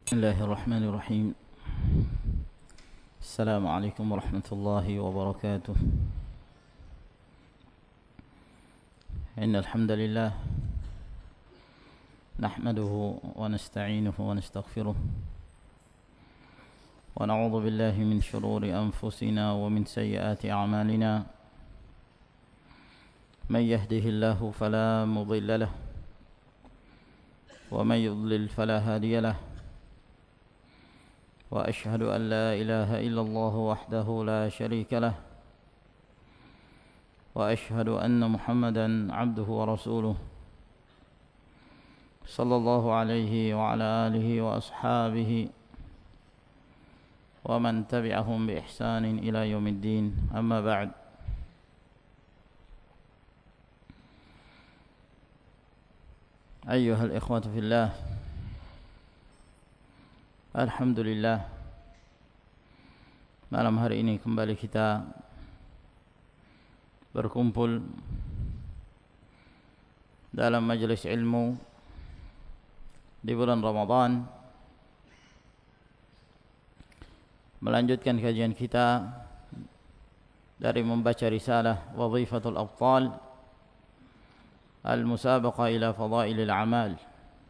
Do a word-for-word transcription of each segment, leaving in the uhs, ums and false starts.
بسم الله الرحمن الرحيم. السلام عليكم ورحمة الله وبركاته. إن الحمد لله نحمده ونستعينه ونستغفره ونعوذ بالله من شرور أنفسنا ومن سيئات أعمالنا. من يهده الله فلا مضل له ومن يضلل فلا هادي له. وأشهد أن لا إله إلا الله وحده لا شريك له وأشهد أن محمدا عبده ورسوله صلى الله عليه وعلى آله وأصحابه ومن تبعهم بإحسان إلى يوم الدين. أما بعد، أيها الإخوة في الله، alhamdulillah, malam hari ini kembali kita berkumpul dalam majelis ilmu di bulan Ramadan, melanjutkan kajian kita dari membaca risalah Wadhifatul Abtal Al-Musabaqah ila Fadailil Amal,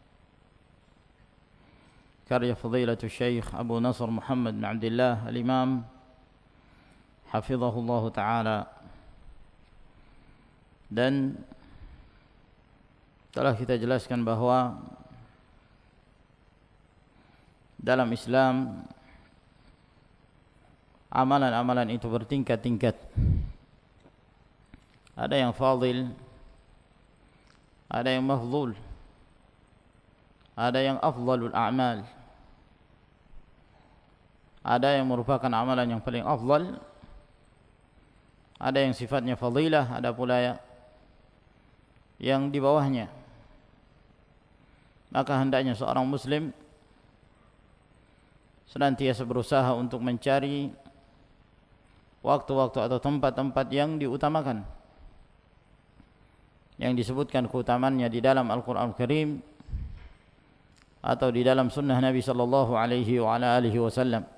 karya Fadilatul Syekh Abu Nasr Muhammad bin Abdullah Al-Imam hafizahullah ta'ala. Dan telah kita jelaskan bahawa dalam Islam amalan-amalan itu bertingkat-tingkat. Ada yang fadil, ada yang mafdhul, ada yang afdalul a'mal, ada yang merupakan amalan yang paling afdal, ada yang sifatnya fadilah, ada pula yang di bawahnya. Maka hendaknya seorang muslim senantiasa berusaha untuk mencari waktu-waktu atau tempat-tempat yang diutamakan, yang disebutkan keutamaannya di dalam Al-Quran Al-Karim atau di dalam sunnah Nabi sallallahu alaihi wa ala alihi wasallam.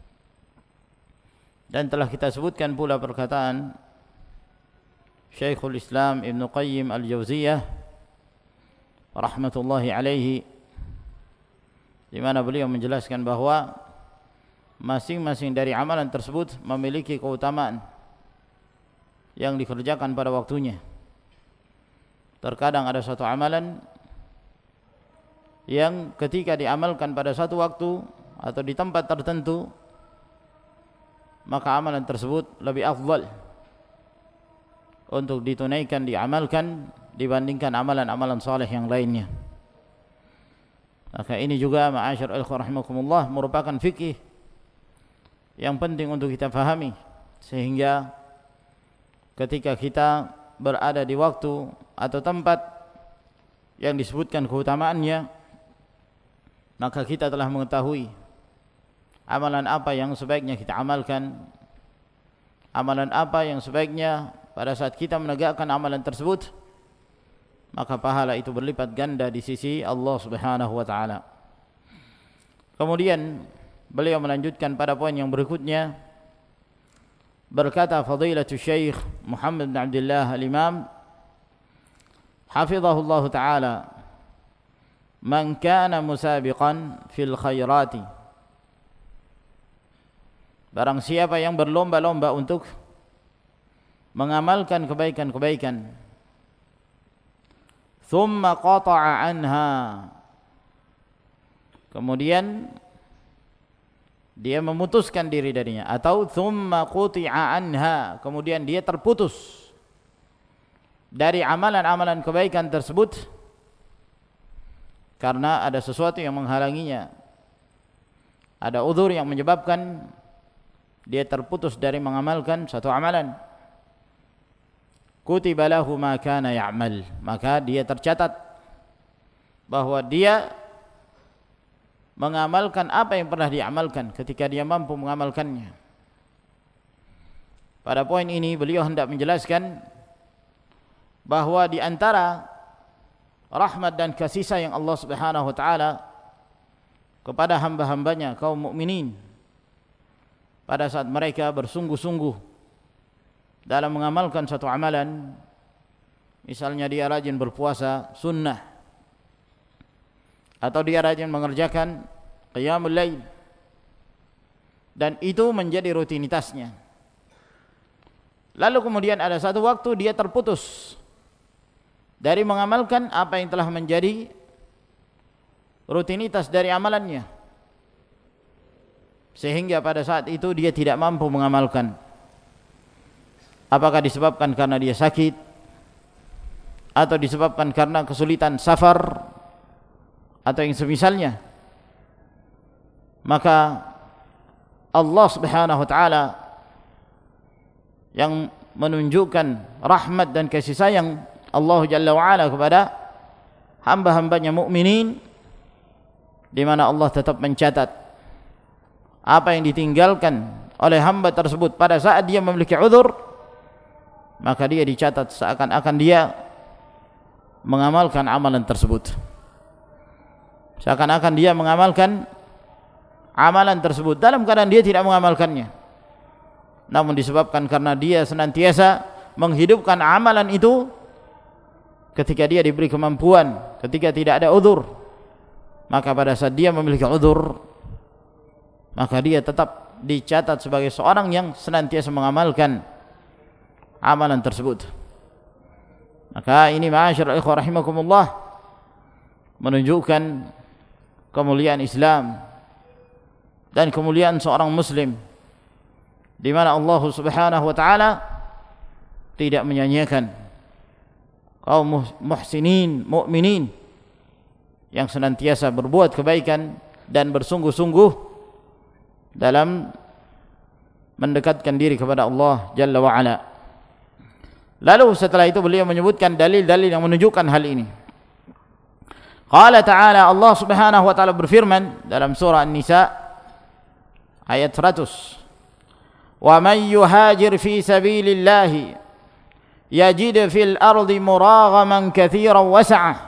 Dan telah kita sebutkan pula perkataan Syekhul Islam Ibn Qayyim Al-Jauziyah rahmatullahi alaihi, di mana beliau menjelaskan bahawa masing-masing dari amalan tersebut memiliki keutamaan yang dikerjakan pada waktunya. Terkadang ada satu amalan yang ketika diamalkan pada satu waktu atau di tempat tertentu, maka amalan tersebut lebih afdal untuk ditunaikan, diamalkan dibandingkan amalan-amalan saleh yang lainnya. Maka ini juga ma'asyar al-ikhwah rahimakumullah merupakan fikih yang penting untuk kita fahami, sehingga ketika kita berada di waktu atau tempat yang disebutkan keutamaannya, maka kita telah mengetahui amalan apa yang sebaiknya kita amalkan, amalan apa yang sebaiknya pada saat kita menegakkan amalan tersebut, maka pahala itu berlipat ganda di sisi Allah Subhanahu wa taala. Kemudian beliau melanjutkan pada poin yang berikutnya, berkata Fadilatul Syekh Muhammad bin Abdullah Al-Imam hafizahullah taala, man kana musabiqan fil khairati, barang siapa yang berlomba-lomba untuk mengamalkan kebaikan-kebaikan, thumma qata'a anha, kemudian dia memutuskan diri darinya, atau thumma quti'a anha, kemudian dia terputus dari amalan-amalan kebaikan tersebut karena ada sesuatu yang menghalanginya, ada uzur yang menyebabkan dia terputus dari mengamalkan satu amalan. Kutiba lahu ma kana ya'mal, maka dia tercatat bahwa dia mengamalkan apa yang pernah diamalkan ketika dia mampu mengamalkannya. Pada poin ini beliau hendak menjelaskan bahwa di antara rahmat dan kasih sayang Allah Subhanahu wa taala kepada hamba-hambanya kaum mukminin pada saat mereka bersungguh-sungguh dalam mengamalkan satu amalan. Misalnya dia rajin berpuasa sunnah, atau dia rajin mengerjakan qiyamul lail, dan itu menjadi rutinitasnya. Lalu kemudian ada satu waktu dia terputus dari mengamalkan apa yang telah menjadi rutinitas dari amalannya, sehingga pada saat itu dia tidak mampu mengamalkan. Apakah disebabkan karena dia sakit, atau disebabkan karena kesulitan safar, atau yang semisalnya, maka Allah Subhanahu wa taala yang menunjukkan rahmat dan kasih sayang Allah Jalla wa Ala kepada hamba-hambanya mukminin, di mana Allah tetap mencatat apa yang ditinggalkan oleh hamba tersebut pada saat dia memiliki uzur, maka dia dicatat seakan-akan dia mengamalkan amalan tersebut, seakan-akan dia mengamalkan amalan tersebut dalam keadaan dia tidak mengamalkannya, namun disebabkan karena dia senantiasa menghidupkan amalan itu ketika dia diberi kemampuan, ketika tidak ada uzur. Maka pada saat dia memiliki uzur, maka dia tetap dicatat sebagai seorang yang senantiasa mengamalkan amalan tersebut. Maka ini ma'asyiral ikhwah rahimakumullah menunjukkan kemuliaan Islam dan kemuliaan seorang muslim, di mana Allah Subhanahu wa taala tidak menyanyiakan kaum muhsinin, mukminin yang senantiasa berbuat kebaikan dan bersungguh-sungguh dalam mendekatkan diri kepada Allah Jalla wa Ala. Lalu setelah itu beliau menyebutkan dalil-dalil yang menunjukkan hal ini. Qala ta'ala, Allah Subhanahu wa taala berfirman dalam surah An-Nisa ayat seratus, "Wa man yuhajir fi sabilillahi yajid fil ardi muraghaman katsiran was'ah."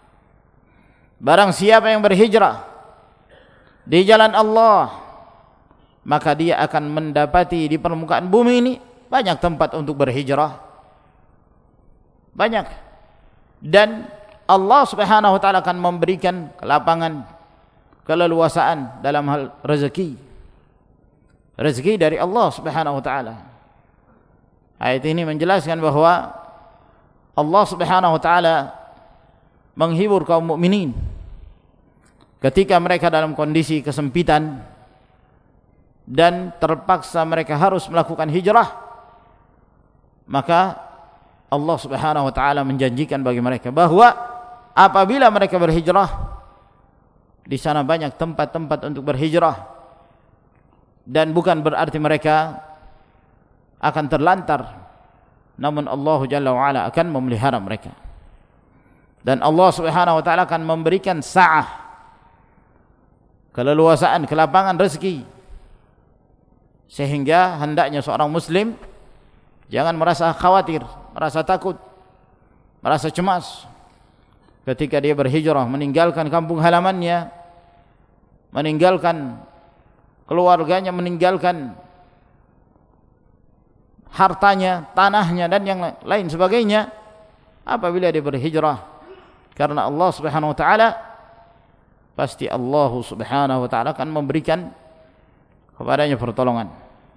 Barang siapa yang berhijrah di jalan Allah, maka dia akan mendapati di permukaan bumi ini banyak tempat untuk berhijrah, banyak, dan Allah Subhanahu wa taala akan memberikan kelapangan, keleluasaan dalam hal rezeki. Rezeki dari Allah Subhanahu wa taala. Ayat ini menjelaskan bahwa Allah Subhanahu wa taala menghibur kaum mukminin ketika mereka dalam kondisi kesempitan dan terpaksa mereka harus melakukan hijrah, maka Allah Subhanahu wa taala menjanjikan bagi mereka bahwa apabila mereka berhijrah, di sana banyak tempat-tempat untuk berhijrah, dan bukan berarti mereka akan terlantar, namun Allah Jalla wa Ala akan memelihara mereka, dan Allah Subhanahu wa taala akan memberikan sa'ah, keleluasaan, kelapangan rezeki, sehingga hendaknya seorang muslim jangan merasa khawatir, merasa takut, merasa cemas ketika dia berhijrah, meninggalkan kampung halamannya, meninggalkan keluarganya, meninggalkan hartanya, tanahnya, dan yang lain sebagainya apabila dia berhijrah. Karena Allah Subhanahu wa taala, pasti Allah Subhanahu wa taala akan memberikan kepadanya pertolongan.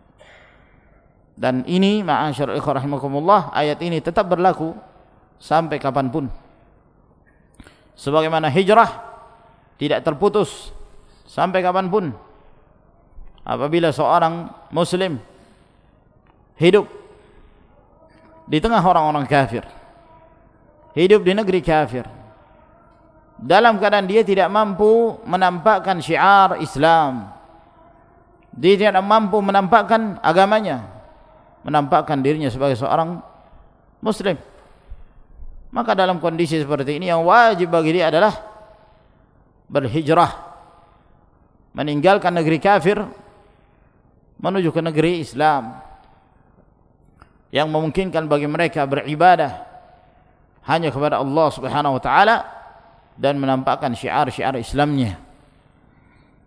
Dan ini ma'asyarul ikhwah rahimakumullah, ayat ini tetap berlaku sampai kapanpun. Sebagaimana hijrah tidak terputus sampai kapanpun. Apabila seorang muslim hidup di tengah orang-orang kafir, hidup di negeri kafir, dalam keadaan dia tidak mampu menampakkan syiar Islam, dia tidak mampu menampakkan agamanya, menampakkan dirinya sebagai seorang muslim, maka dalam kondisi seperti ini yang wajib bagi dia adalah berhijrah, meninggalkan negeri kafir menuju ke negeri Islam yang memungkinkan bagi mereka beribadah hanya kepada Allah Subhanahu wa taala dan menampakkan syiar-syiar Islamnya.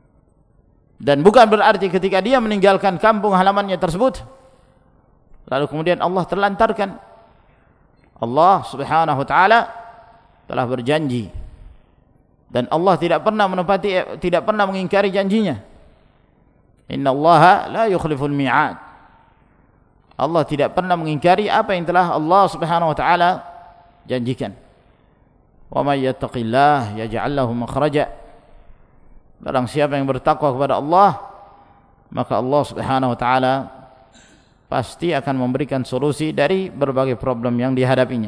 Dan bukan berarti ketika dia meninggalkan kampung halamannya tersebut lalu kemudian Allah terlantarkan. Allah Subhanahu wa taala telah berjanji dan Allah tidak pernah menepati, tidak pernah mengingkari janjinya. Innallaha la yukhliful mi'ad. Allah tidak pernah mengingkari apa yang telah Allah Subhanahu wa taala janjikan. Wa may yattaqillah yaj'al lahu makhraja. Barang siapa yang bertakwa kepada Allah, maka Allah Subhanahu wa taala pasti akan memberikan solusi dari berbagai problem yang dihadapinya.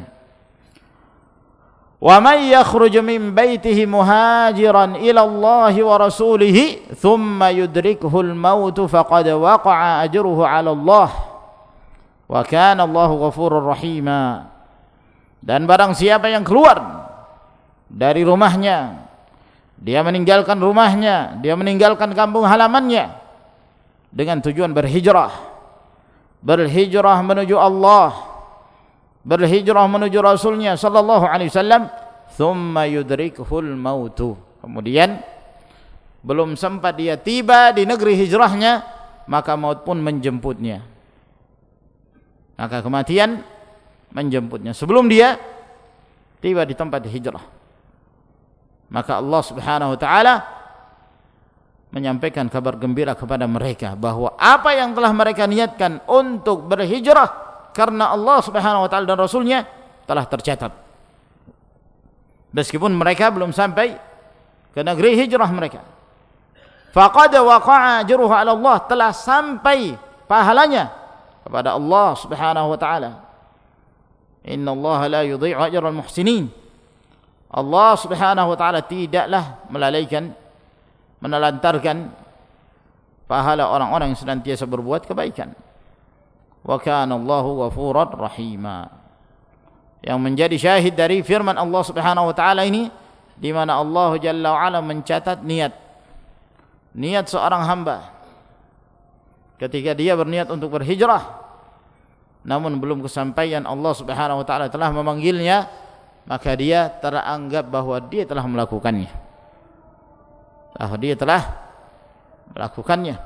Wa may yakhruj min baitihi muhajiran ila Allah wa rasulih thumma yudrikuhu al-maut faqad waqa'a ajruhu 'ala Allah wa kana Allahu ghafurur rahima. Dan barang siapa yang keluar dari rumahnya, dia meninggalkan rumahnya, dia meninggalkan kampung halamannya dengan tujuan berhijrah, berhijrah menuju Allah, berhijrah menuju Rasulnya sallallahu alaihi wasallam, thumma yudrikuhul mautu, kemudian belum sempat dia tiba di negeri hijrahnya, maka maut pun menjemputnya, maka kematian menjemputnya sebelum dia tiba di tempat hijrah. Maka Allah Subhanahu wa taala menyampaikan kabar gembira kepada mereka bahwa apa yang telah mereka niatkan untuk berhijrah karena Allah Subhanahu wa taala dan Rasulnya telah tercatat. Meskipun mereka belum sampai ke negeri hijrah mereka. Faqad waqa'a ajruhu 'ala Allah, telah sampai pahalanya kepada Allah Subhanahu wa taala. Innallaha la yudhi'u ajral muhsinin. Allah Subhanahu wa taala tidaklah melalaikan, menelantarkan pahala orang-orang yang senantiasa berbuat kebaikan. Wa kana Allahu ghafurar rahima. Yang menjadi syahid dari firman Allah Subhanahu wa taala ini, di mana Allah Jalla wa Ala mencatat niat niat seorang hamba ketika dia berniat untuk berhijrah namun belum kesampaian Allah Subhanahu wa taala telah memanggilnya, maka dia teranggap bahwa dia telah melakukannya. Bahwa dia telah melakukannya.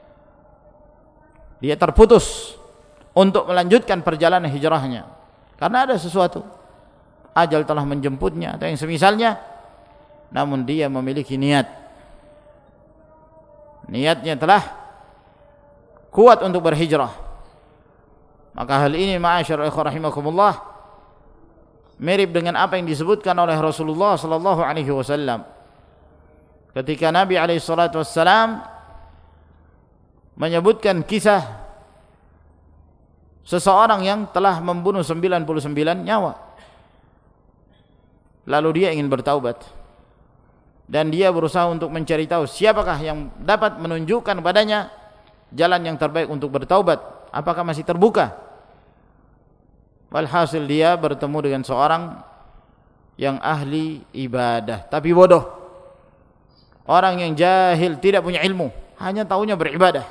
Dia terputus untuk melanjutkan perjalanan hijrahnya karena ada sesuatu, ajal telah menjemputnya atau yang semisalnya, namun dia memiliki niat. Niatnya telah kuat untuk berhijrah. Maka hal ini ma'asyarul ikhwah rahimakumullah mirip dengan apa yang disebutkan oleh Rasulullah sallallahu alaihi wasallam ketika Nabi alaihi salatu wassalam menyebutkan kisah seseorang yang telah membunuh sembilan puluh sembilan nyawa, lalu dia ingin bertaubat dan dia berusaha untuk mencari tahu siapakah yang dapat menunjukkan padanya jalan yang terbaik untuk bertaubat, apakah masih terbuka. Walhasil dia bertemu dengan seorang yang ahli ibadah tapi bodoh, orang yang jahil, tidak punya ilmu, hanya tahunya beribadah.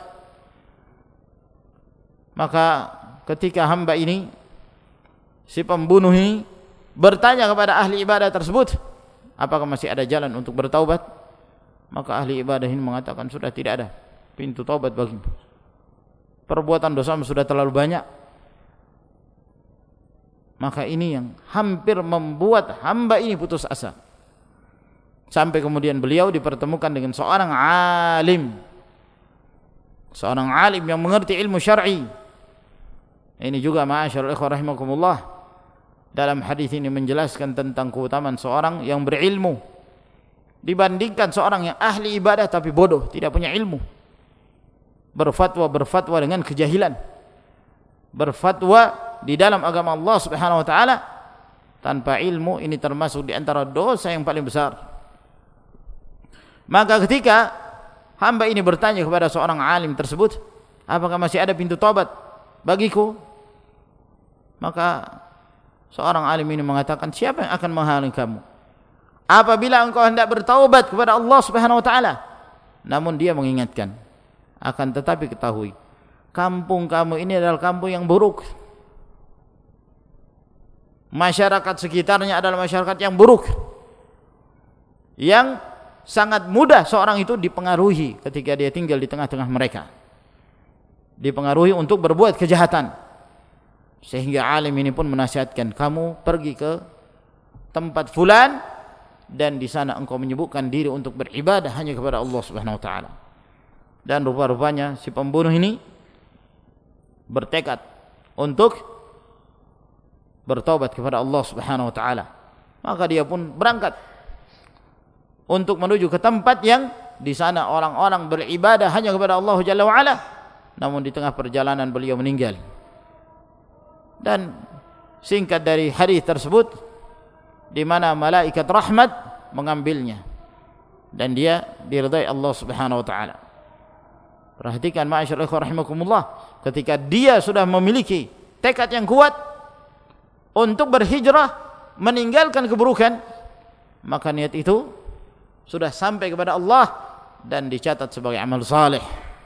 Maka ketika hamba ini, si pembunuh ini bertanya kepada ahli ibadah tersebut, apakah masih ada jalan untuk bertaubat? Maka ahli ibadah ini mengatakan, sudah tidak ada pintu taubat bagimu, perbuatan dosamu sudah terlalu banyak. Maka ini yang hampir membuat hamba ini putus asa, sampai kemudian beliau dipertemukan dengan seorang alim, seorang alim yang mengerti ilmu syar'i. Ini juga ma'asyarul ikhwah rahimakumullah, dalam hadis ini menjelaskan tentang keutamaan seorang yang berilmu dibandingkan seorang yang ahli ibadah tapi bodoh, tidak punya ilmu, berfatwa berfatwa dengan kejahilan, berfatwa di dalam agama Allah Subhanahu wa taala tanpa ilmu. Ini termasuk di antara dosa yang paling besar. Maka ketika hamba ini bertanya kepada seorang alim tersebut, apakah masih ada pintu taubat bagiku? Maka seorang alim ini mengatakan, siapa yang akan menghalangi kamu apabila engkau hendak bertaubat kepada Allah Subhanahu wa taala? Namun dia mengingatkan, akan tetapi ketahui, kampung kamu ini adalah kampung yang buruk, masyarakat sekitarnya adalah masyarakat yang buruk, yang sangat mudah seorang itu dipengaruhi ketika dia tinggal di tengah-tengah mereka, dipengaruhi untuk berbuat kejahatan. Sehingga alim ini pun menasihatkan, kamu pergi ke tempat fulan dan di sana engkau menyibukkan diri untuk beribadah hanya kepada Allah Subhanahu wa taala. Dan rupa-rupanya si pembunuh ini bertekad untuk bertobat kepada Allah Subhanahu wa taala. Maka dia pun berangkat untuk menuju ke tempat yang di sana orang-orang beribadah hanya kepada Allah Jalla wa ala. Namun di tengah perjalanan beliau meninggal. Dan singkat dari hadis tersebut, di mana malaikat rahmat mengambilnya dan dia diridai Allah Subhanahu wa taala. Perhatikan ma'asyiral ikhwah rahimakumullah, ketika dia sudah memiliki tekad yang kuat untuk berhijrah meninggalkan keburukan, maka niat itu sudah sampai kepada Allah dan dicatat sebagai amal saleh.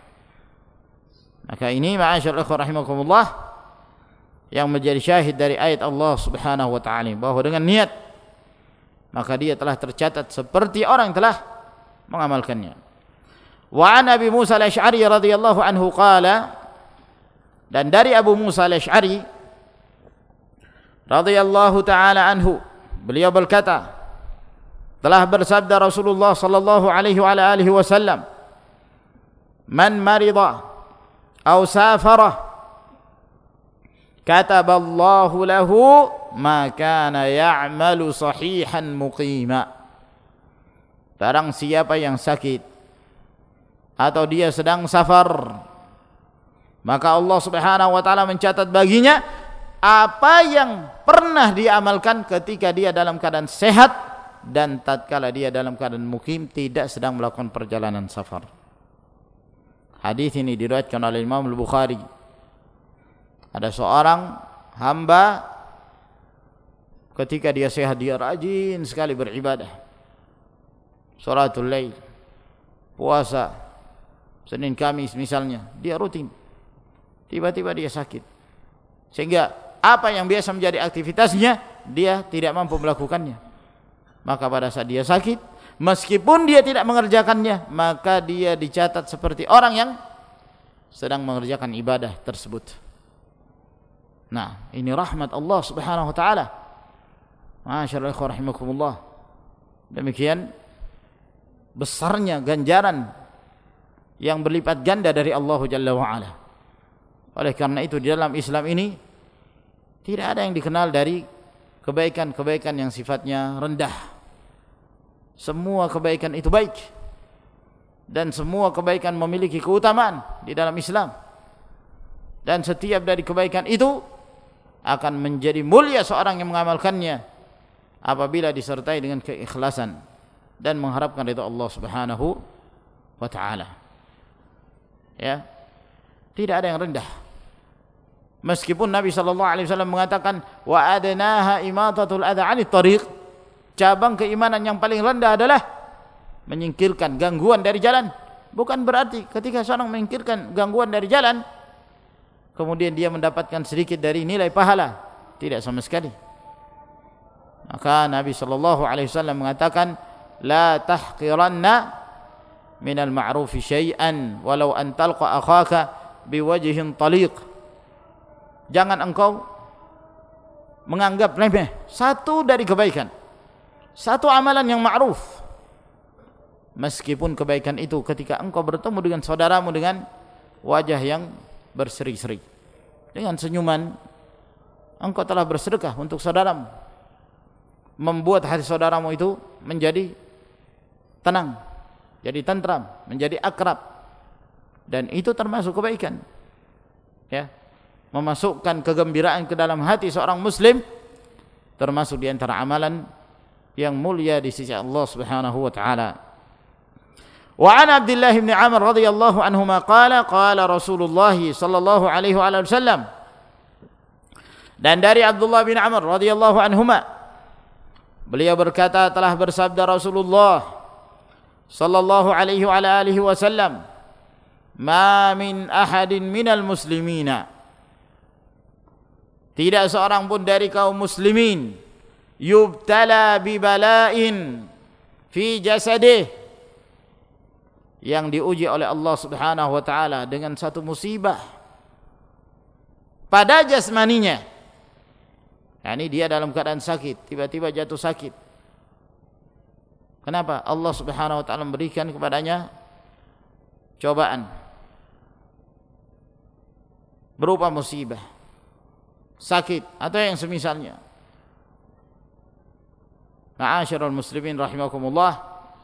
Maka ini ma'asyiral ikhwah rahimakumullah yang menjadi syahid dari ayat Allah Subhanahu wa taala, bahwa dengan niat maka dia telah tercatat seperti orang yang telah mengamalkannya. Wa an Abi Musa al-Asy'ari radhiyallahu anhu qala, dan dari Abu Musa al-Asy'ari radhiyallahu taala anhu, beliau berkata, telah bersabda Rasulullah sallallahu alaihi wa alihi wasallam, man marida aw safara kataballahu lahu ma kana ya'malu sahihan muqima. Barang siapa yang sakit atau dia sedang safar, maka Allah Subhanahu wa taala mencatat baginya apa yang pernah diamalkan ketika dia dalam keadaan sehat dan tatkala dia dalam keadaan mukim, tidak sedang melakukan perjalanan safar. Hadis ini diriwayatkan oleh Imam Al-Bukhari. Ada seorang hamba ketika dia sehat, dia rajin sekali beribadah, salatul lail, puasa, Senin Kamis misalnya, dia rutin. Tiba-tiba dia sakit, sehingga apa yang biasa menjadi aktivitasnya dia tidak mampu melakukannya. Maka pada saat dia sakit, meskipun dia tidak mengerjakannya, maka dia dicatat seperti orang yang sedang mengerjakan ibadah tersebut. Nah, ini rahmat Allah Subhanahu wa taala. Masyaallah rahimakumullah. Demikian besarnya ganjaran yang berlipat ganda dari Allah Jalla wa ala. Oleh karena itu di dalam Islam ini tidak ada yang dikenal dari kebaikan-kebaikan yang sifatnya rendah. Semua kebaikan itu baik, dan semua kebaikan memiliki keutamaan di dalam Islam. Dan setiap dari kebaikan itu akan menjadi mulia seorang yang mengamalkannya apabila disertai dengan keikhlasan dan mengharapkan ridha Allah Subhanahu wa taala. Ya. Tidak ada yang rendah. Meskipun Nabi sallallahu alaihi wasallam mengatakan wa adnaha imatatul adha 'anit thariq, cabang keimanan yang paling rendah adalah menyingkirkan gangguan dari jalan. Bukan berarti ketika seorang menyingkirkan gangguan dari jalan kemudian dia mendapatkan sedikit dari nilai pahala, tidak sama sekali. Maka Nabi sallallahu alaihi wasallam mengatakan la tahqiranna minal ma'rufi syai'an walau an talqa akhaka biwajhin taliq. Jangan engkau menganggap remeh satu dari kebaikan, satu amalan yang ma'ruf, meskipun kebaikan itu ketika engkau bertemu dengan saudaramu dengan wajah yang berseri-seri, dengan senyuman engkau telah bersedekah untuk saudaramu, membuat hati saudaramu itu menjadi tenang, jadi tentram, menjadi akrab, dan itu termasuk kebaikan, ya, memasukkan kegembiraan ke dalam hati seorang muslim, termasuk di antara amalan yang mulia di sisi Allah Subhanahu wa taala. Wa an Abdullah bin Amr radhiyallahu anhuma qala qala Rasulullah sallallahu alaihi wasallam, dan dari Abdullah bin Amr radhiyallahu anhuma beliau berkata, telah bersabda Rasulullah sallallahu alaihi wa alihi wasallam, ma min ahadin minal muslimina, tidak seorang pun dari kaum muslimin, yubtala bi bala'in fi jasadih yang diuji oleh Allah Subhanahu wa taala dengan satu musibah pada jasmaninya, yakni dia dalam keadaan sakit, tiba-tiba jatuh sakit. Kenapa? Allah Subhanahu wa taala memberikan kepadanya cobaan berupa musibah, sakit atau yang semisalnya. Ma'asyiral muslimin rahimakumullah,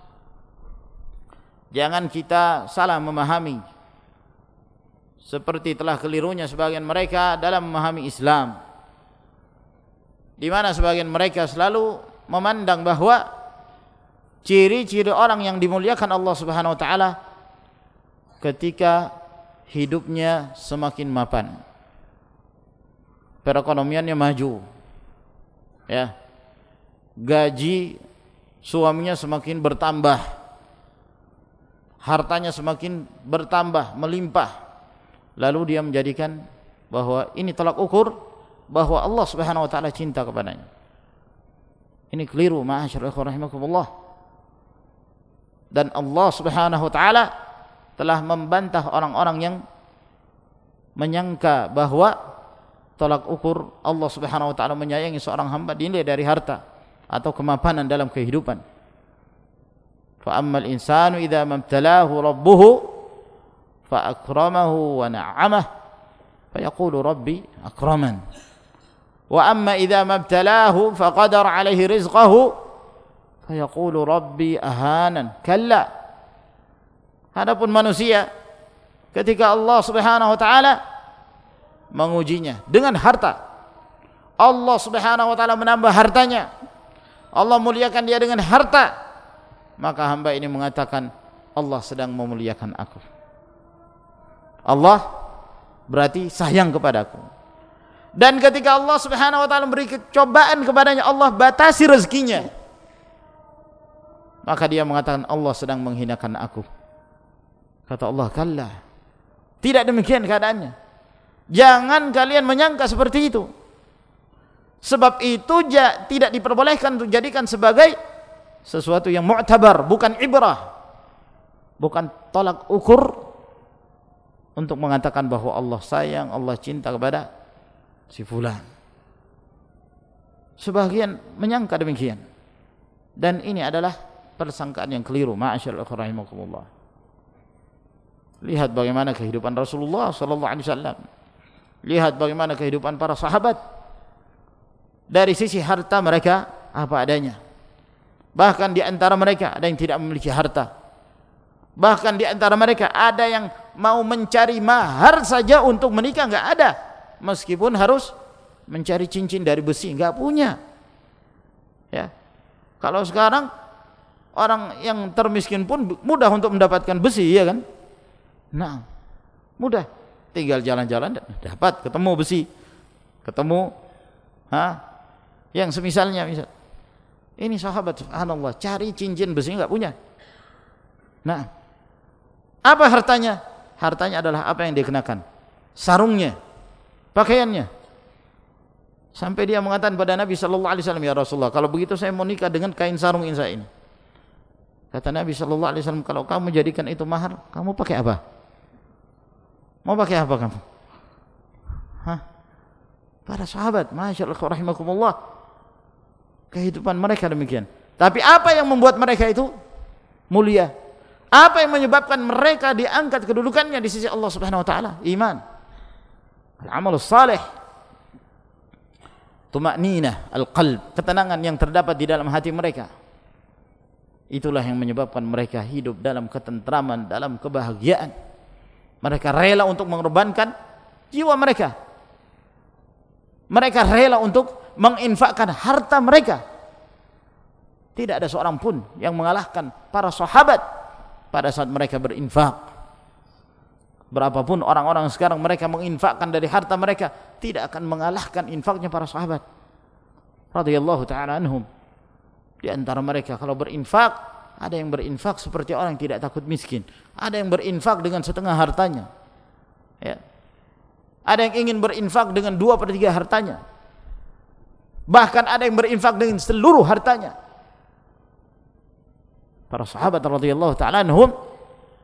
jangan kita salah memahami seperti telah kelirunya sebagian mereka dalam memahami Islam, di mana sebagian mereka selalu memandang bahwa ciri-ciri orang yang dimuliakan Allah Subhanahu wa taala ketika hidupnya semakin mapan, perekonomiannya maju, ya, gaji suaminya semakin bertambah, hartanya semakin bertambah, melimpah, lalu dia menjadikan bahwa ini tolak ukur bahwa Allah Subhanahu wa taala cinta kepadanya. Ini keliru, ma'asyiral ikhwan rahimakumullah. Dan Allah Subhanahu wa taala telah membantah orang-orang yang menyangka bahwa tolak ukur Allah Subhanahu wa taala menyayangi seorang hamba dinilai dari harta atau kemapanan dalam kehidupan. Fa ammal insanu idza mabtalahu rabbuhu fa akramahu wa na'amahu fa yaqulu rabbi akraman. Wa amma idza mabtalahu fa qadara alaihi rizqahu fa yaqulu rabbi ahanan. Kalla. Adapun manusia ketika Allah Subhanahu wa taala mengujinya dengan harta, Allah Subhanahu wa taala menambah hartanya, Allah muliakan dia dengan harta, maka hamba ini mengatakan Allah sedang memuliakan aku, Allah berarti sayang kepadaku. Dan ketika Allah Subhanahu wa taala memberi cobaan kepadanya, Allah batasi rezekinya, maka dia mengatakan Allah sedang menghinakan aku. Kata Allah, kalla, tidak demikian keadaannya. Jangan kalian menyangka seperti itu. Sebab itu ja, tidak diperbolehkan untuk jadikan sebagai sesuatu yang mu'tabar, bukan ibrah, bukan tolak ukur untuk mengatakan bahwa Allah sayang, Allah cinta kepada si fulan. Sebagian menyangka demikian, dan ini adalah persangkaan yang keliru. Ma'asyiral ikhwan rahimakumullah. Lihat bagaimana kehidupan Rasulullah sallallahu alaihi wasallam. Lihat bagaimana kehidupan para sahabat. Dari sisi harta mereka apa adanya. Bahkan di antara mereka ada yang tidak memiliki harta. Bahkan di antara mereka ada yang mau mencari mahar saja untuk menikah, enggak ada. Meskipun harus mencari cincin dari besi, enggak punya. Ya. Kalau sekarang orang yang termiskin pun mudah untuk mendapatkan besi, ya kan? Nah, mudah, tinggal jalan-jalan dapat, ketemu besi, ketemu ha, yang semisalnya. Misal ini sahabat, subhanallah, cari cincin besi enggak punya. Nah, apa hartanya? Hartanya adalah apa yang dia kenakan, sarungnya, pakaiannya. Sampai dia mengatakan pada Nabi sallallahu alaihi wasallam, ya Rasulullah, kalau begitu saya mau nikah dengan kain sarung saya ini. Kata Nabi sallallahu alaihi wasallam, kalau kamu jadikan itu mahar, kamu pakai apa? Mau pakai apa kamu? Hah? Para sahabat, masyaallah rahimakumullah, kehidupan mereka demikian. Tapi apa yang membuat mereka itu mulia? Apa yang menyebabkan mereka diangkat kedudukannya di sisi Allah Subhanahu wa taala? Iman, al-amalus salih, tuma'ninah al-qalb, ketenangan yang terdapat di dalam hati mereka. Itulah yang menyebabkan mereka hidup dalam ketentraman, dalam kebahagiaan. Mereka rela untuk mengorbankan jiwa mereka. Mereka rela untuk menginfakkan harta mereka. Tidak ada seorang pun yang mengalahkan para sahabat pada saat mereka berinfak. Berapapun orang-orang sekarang mereka menginfakkan dari harta mereka, tidak akan mengalahkan infaknya para sahabat radhiyallahu ta'ala anhum. Di antara mereka kalau berinfak, ada yang berinfak seperti orang yang tidak takut miskin, ada yang berinfak dengan setengah hartanya, ya. Ada yang ingin berinfak dengan dua per tiga hartanya, bahkan ada yang berinfak dengan seluruh hartanya. Para sahabat radhiyallahu ta'ala anhum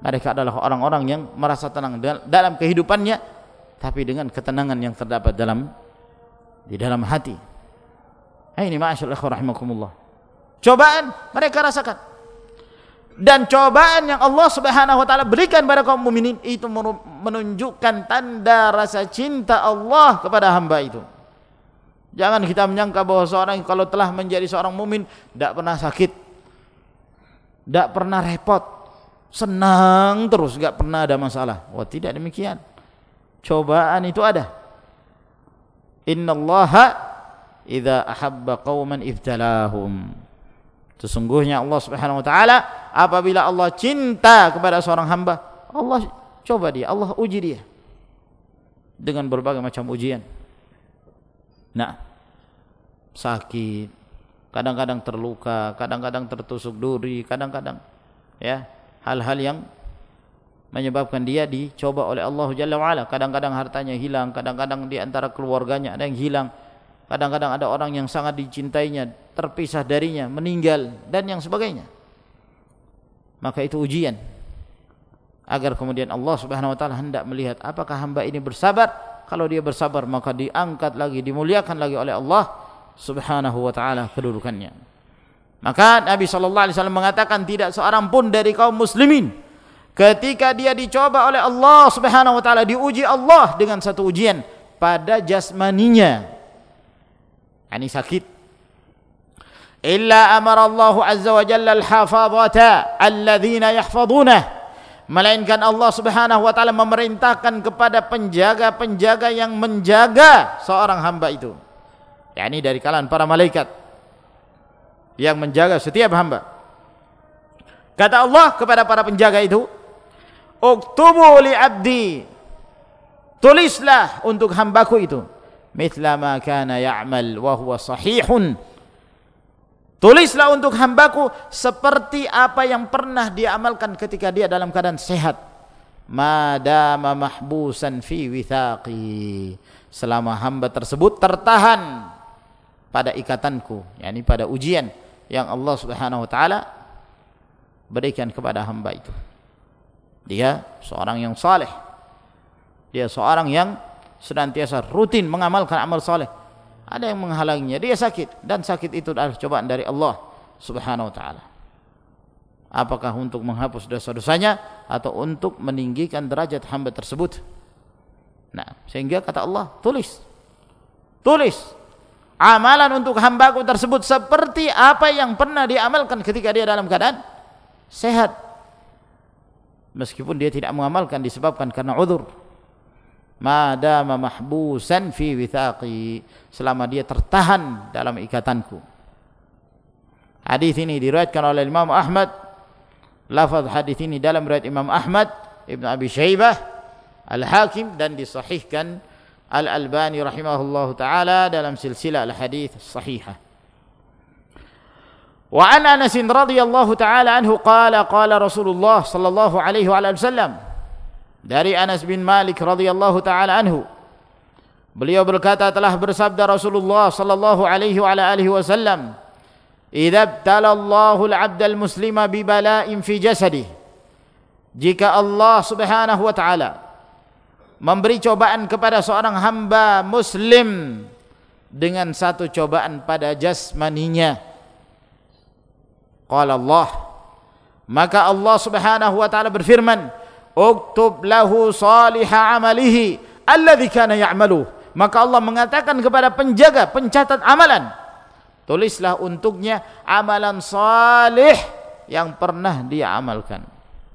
Mereka adalah orang-orang yang merasa tenang dalam kehidupannya, tapi dengan ketenangan yang terdapat dalam di dalam hati. Ini ma'asyarul ikhwah rahimakumullah. Cobaan mereka rasakan. Dan cobaan yang Allah Subhanahu wa taala berikan pada kaum mukminin itu menunjukkan tanda rasa cinta Allah kepada hamba itu. Jangan kita menyangka bahwa seorang kalau telah menjadi seorang mukmin tidak pernah sakit, tidak pernah repot, senang terus, enggak pernah ada masalah. Wah, tidak demikian. Cobaan itu ada. Innallaha idza ahabba qauman ibtalahum. Sesungguhnya Allah Subhanahu wa taala apabila Allah cinta kepada seorang hamba, Allah coba dia, Allah uji dia dengan berbagai macam ujian. Nah, sakit, kadang-kadang terluka, kadang-kadang tertusuk duri, kadang-kadang ya, hal-hal yang menyebabkan dia dicoba oleh Allah Jalla wa Ala. Kadang-kadang hartanya hilang, kadang-kadang di antara keluarganya ada yang hilang, kadang-kadang ada orang yang sangat dicintainya terpisah darinya, meninggal, dan yang sebagainya. Maka itu ujian, agar kemudian Allah Subhanahu wa taala hendak melihat apakah hamba ini bersabar. Kalau dia bersabar, maka diangkat lagi, dimuliakan lagi oleh Allah Subhanahu wa taala kedudukannya. Maka Nabi sallallahu alaihi wasallam mengatakan tidak seorang pun dari kaum muslimin ketika dia dicoba oleh Allah Subhanahu wa taala, diuji Allah dengan satu ujian pada jasmaninya, yani sakit, illa amara Allah azza wa jalla al-hafadhata alladzina yahfadhunah, melainkan Allah Subhanahu wa taala memerintahkan kepada penjaga-penjaga yang menjaga seorang hamba itu, yakni dari kalangan para malaikat yang menjaga setiap hamba. Kata Allah kepada para penjaga itu, uktubu li abdi, tulislah untuk hambaku itu, mithla ma kana ya'mal wa huwa sahihun, tulislah untuk hambaku seperti apa yang pernah dia amalkan ketika dia dalam keadaan sehat. Madama mahbusan fi withaqi, selama hamba tersebut tertahan pada ikatanku, yakni pada ujian yang Allah Subhanahu wa taala berikan kepada hamba itu. Dia seorang yang saleh, dia seorang yang senantiasa rutin mengamalkan amal saleh. Ada yang menghalanginya, dia sakit, dan sakit itu adalah cobaan dari Allah Subhanahu wa taala. Apakah untuk menghapus dosa-dosanya atau untuk meninggikan derajat hamba tersebut? Nah, sehingga kata Allah, tulis. Tulis amalan untuk hambaku tersebut seperti apa yang pernah diamalkan ketika dia dalam keadaan sehat. Meskipun dia tidak mengamalkan disebabkan karena uzur. Madama mahbusan fi withaqi, selama dia tertahan dalam ikatanku. Hadis ini diriwayatkan oleh Imam Ahmad. Lafaz hadis ini dalam riwayat Imam Ahmad, Ibnu Abi Syaibah, Al-Hakim, dan disahihkan Al-Albani rahimahullahu taala dalam silsilah al-hadits sahihah. Wa an Anas radhiyallahu taala anhu qala qala Rasulullah sallallahu alaihi wasallam, dari Anas bin Malik radhiyallahu taala anhu, beliau berkata, telah bersabda Rasulullah sallallahu alaihi wa alihi wasallam, idza ibtalallahu al-'abda al-muslima bi bala'in fi jasadihi, jika Allah Subhanahu wa taala memberi cobaan kepada seorang hamba muslim dengan satu cobaan pada jasmaninya, qala Allah, maka Allah Subhanahu wa taala berfirman, uktub lahu salihah amalihi alladhi kana ya'maluh, maka Allah mengatakan kepada penjaga, pencatat amalan, tulislah untuknya amalan salih yang pernah dia amalkan,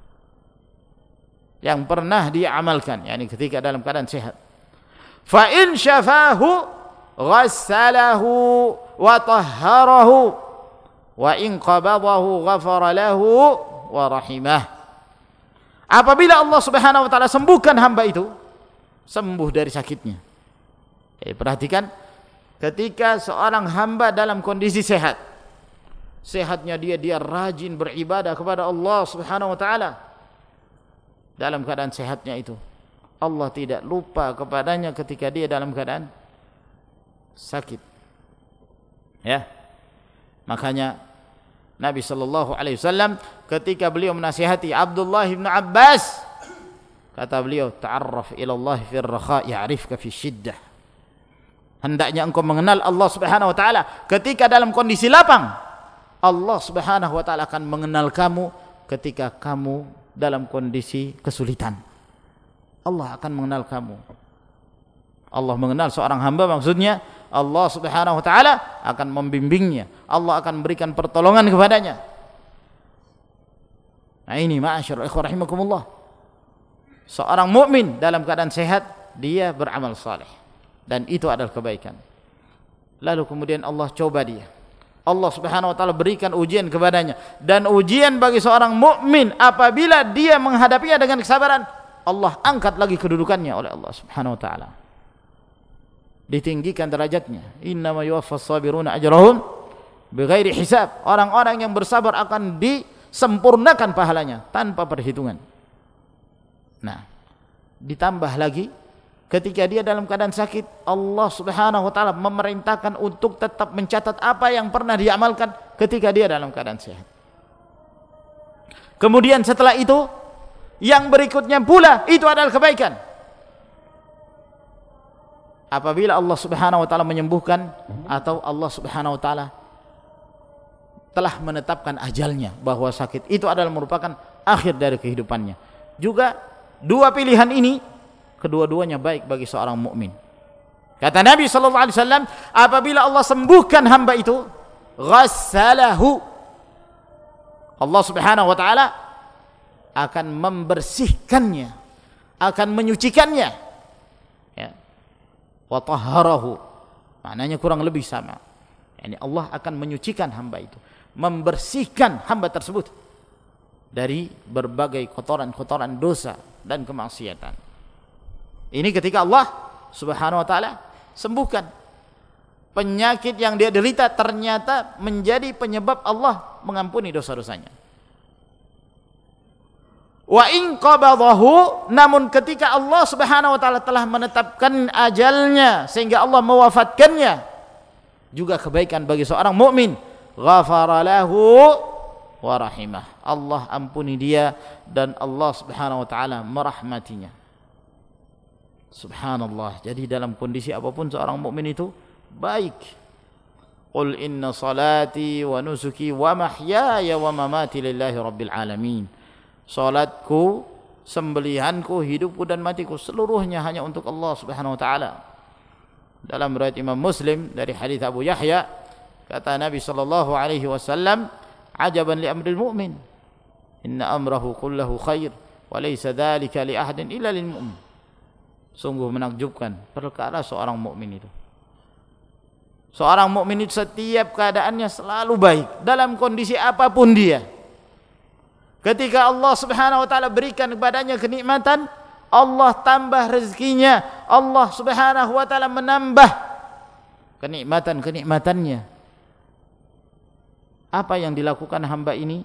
yang pernah dia amalkan, yakni ketika dalam keadaan sehat. Fa in syafahu ghassalahu wa tahharahu wa in qabadahu ghafara lahu wa rahimah. Apabila Allah Subhanahu wa taala sembuhkan hamba itu, sembuh dari sakitnya. Eh, perhatikan, ketika seorang hamba dalam kondisi sehat, sehatnya dia dia rajin beribadah kepada Allah Subhanahu wa taala. Dalam keadaan sehatnya itu, Allah tidak lupa kepadanya ketika dia dalam keadaan sakit. Ya. Makanya Nabi sallallahu alaihi wasallam ketika beliau menasihati Abdullah bin Abbas, kata beliau, ta'arraf ila Allah fi ar-rakha ya'rifka fi syiddah. Hendaknya engkau mengenal Allah Subhanahu wa taala ketika dalam kondisi lapang. Allah Subhanahu wa taala akan mengenal kamu ketika kamu dalam kondisi kesulitan. Allah akan mengenal kamu. Allah mengenal seorang hamba, maksudnya Allah Subhanahu wa taala akan membimbingnya. Allah akan memberikan pertolongan kepadanya. Nah ini ma'asyiral ikhwah rahimakumullah. Seorang mukmin dalam keadaan sehat, dia beramal saleh, dan itu adalah kebaikan. Lalu kemudian Allah coba dia. Allah Subhanahu wa taala berikan ujian kepadanya, dan ujian bagi seorang mukmin apabila dia menghadapinya dengan kesabaran, Allah angkat lagi kedudukannya oleh Allah Subhanahu wa taala. Ditinggikan derajatnya. Innama yuwaffas sabiruna ajrahum bighairi hisab. Orang-orang yang bersabar akan disempurnakan pahalanya tanpa perhitungan. Nah, ditambah lagi ketika dia dalam keadaan sakit, Allah Subhanahu wa taala memerintahkan untuk tetap mencatat apa yang pernah diamalkan ketika dia dalam keadaan sehat. Kemudian setelah itu, yang berikutnya pula itu adalah kebaikan. Apabila Allah Subhanahu wa taala menyembuhkan, atau Allah Subhanahu wa taala telah menetapkan ajalnya, bahwa sakit itu adalah merupakan akhir dari kehidupannya. Juga dua pilihan ini kedua-duanya baik bagi seorang mukmin. Kata Nabi sallallahu alaihi wasallam, apabila Allah sembuhkan hamba itu, ghassalahu, Allah Subhanahu wa taala akan membersihkannya, akan menyucikannya, ya. Wa tahharahu, maknanya kurang lebih sama. Yani Allah akan menyucikan hamba itu, membersihkan hamba tersebut dari berbagai kotoran-kotoran dosa dan kemaksiatan. Ini ketika Allah Subhanahu wa taala sembuhkan penyakit yang dia derita, ternyata menjadi penyebab Allah mengampuni dosa-dosanya. Wa in qabadahu, namun ketika Allah Subhanahu wa taala telah menetapkan ajalnya sehingga Allah mewafatkannya, juga kebaikan bagi seorang mukmin. Ghafara lahu wa rahimah, Allah ampuni dia dan Allah Subhanahu wa taala merahmatinya. Subhanallah. Jadi dalam kondisi apapun seorang mukmin itu baik. Qul inna salati wa nusuki wa mahyaya wa mamati lillahi rabbil alamin. Salatku, sembelihanku, hidupku dan matiku seluruhnya hanya untuk Allah Subhanahu wa taala. Dalam riwayat Imam Muslim dari hadis Abu Yahya, kata Nabi sallallahu alaihi wasallam, ajaban li amril mu'min, inna amrahu kullahu khair wa laysa dzalika li ahadin illa lil mu'min. Sungguh menakjubkan perkara seorang mukmin itu. Seorang mukmin itu setiap keadaannya selalu baik dalam kondisi apapun dia. Ketika Allah Subhanahu wa taala berikan kepadanya kenikmatan, Allah tambah rezekinya, Allah Subhanahu wa taala menambah kenikmatan-kenikmatannya. Apa yang dilakukan hamba ini?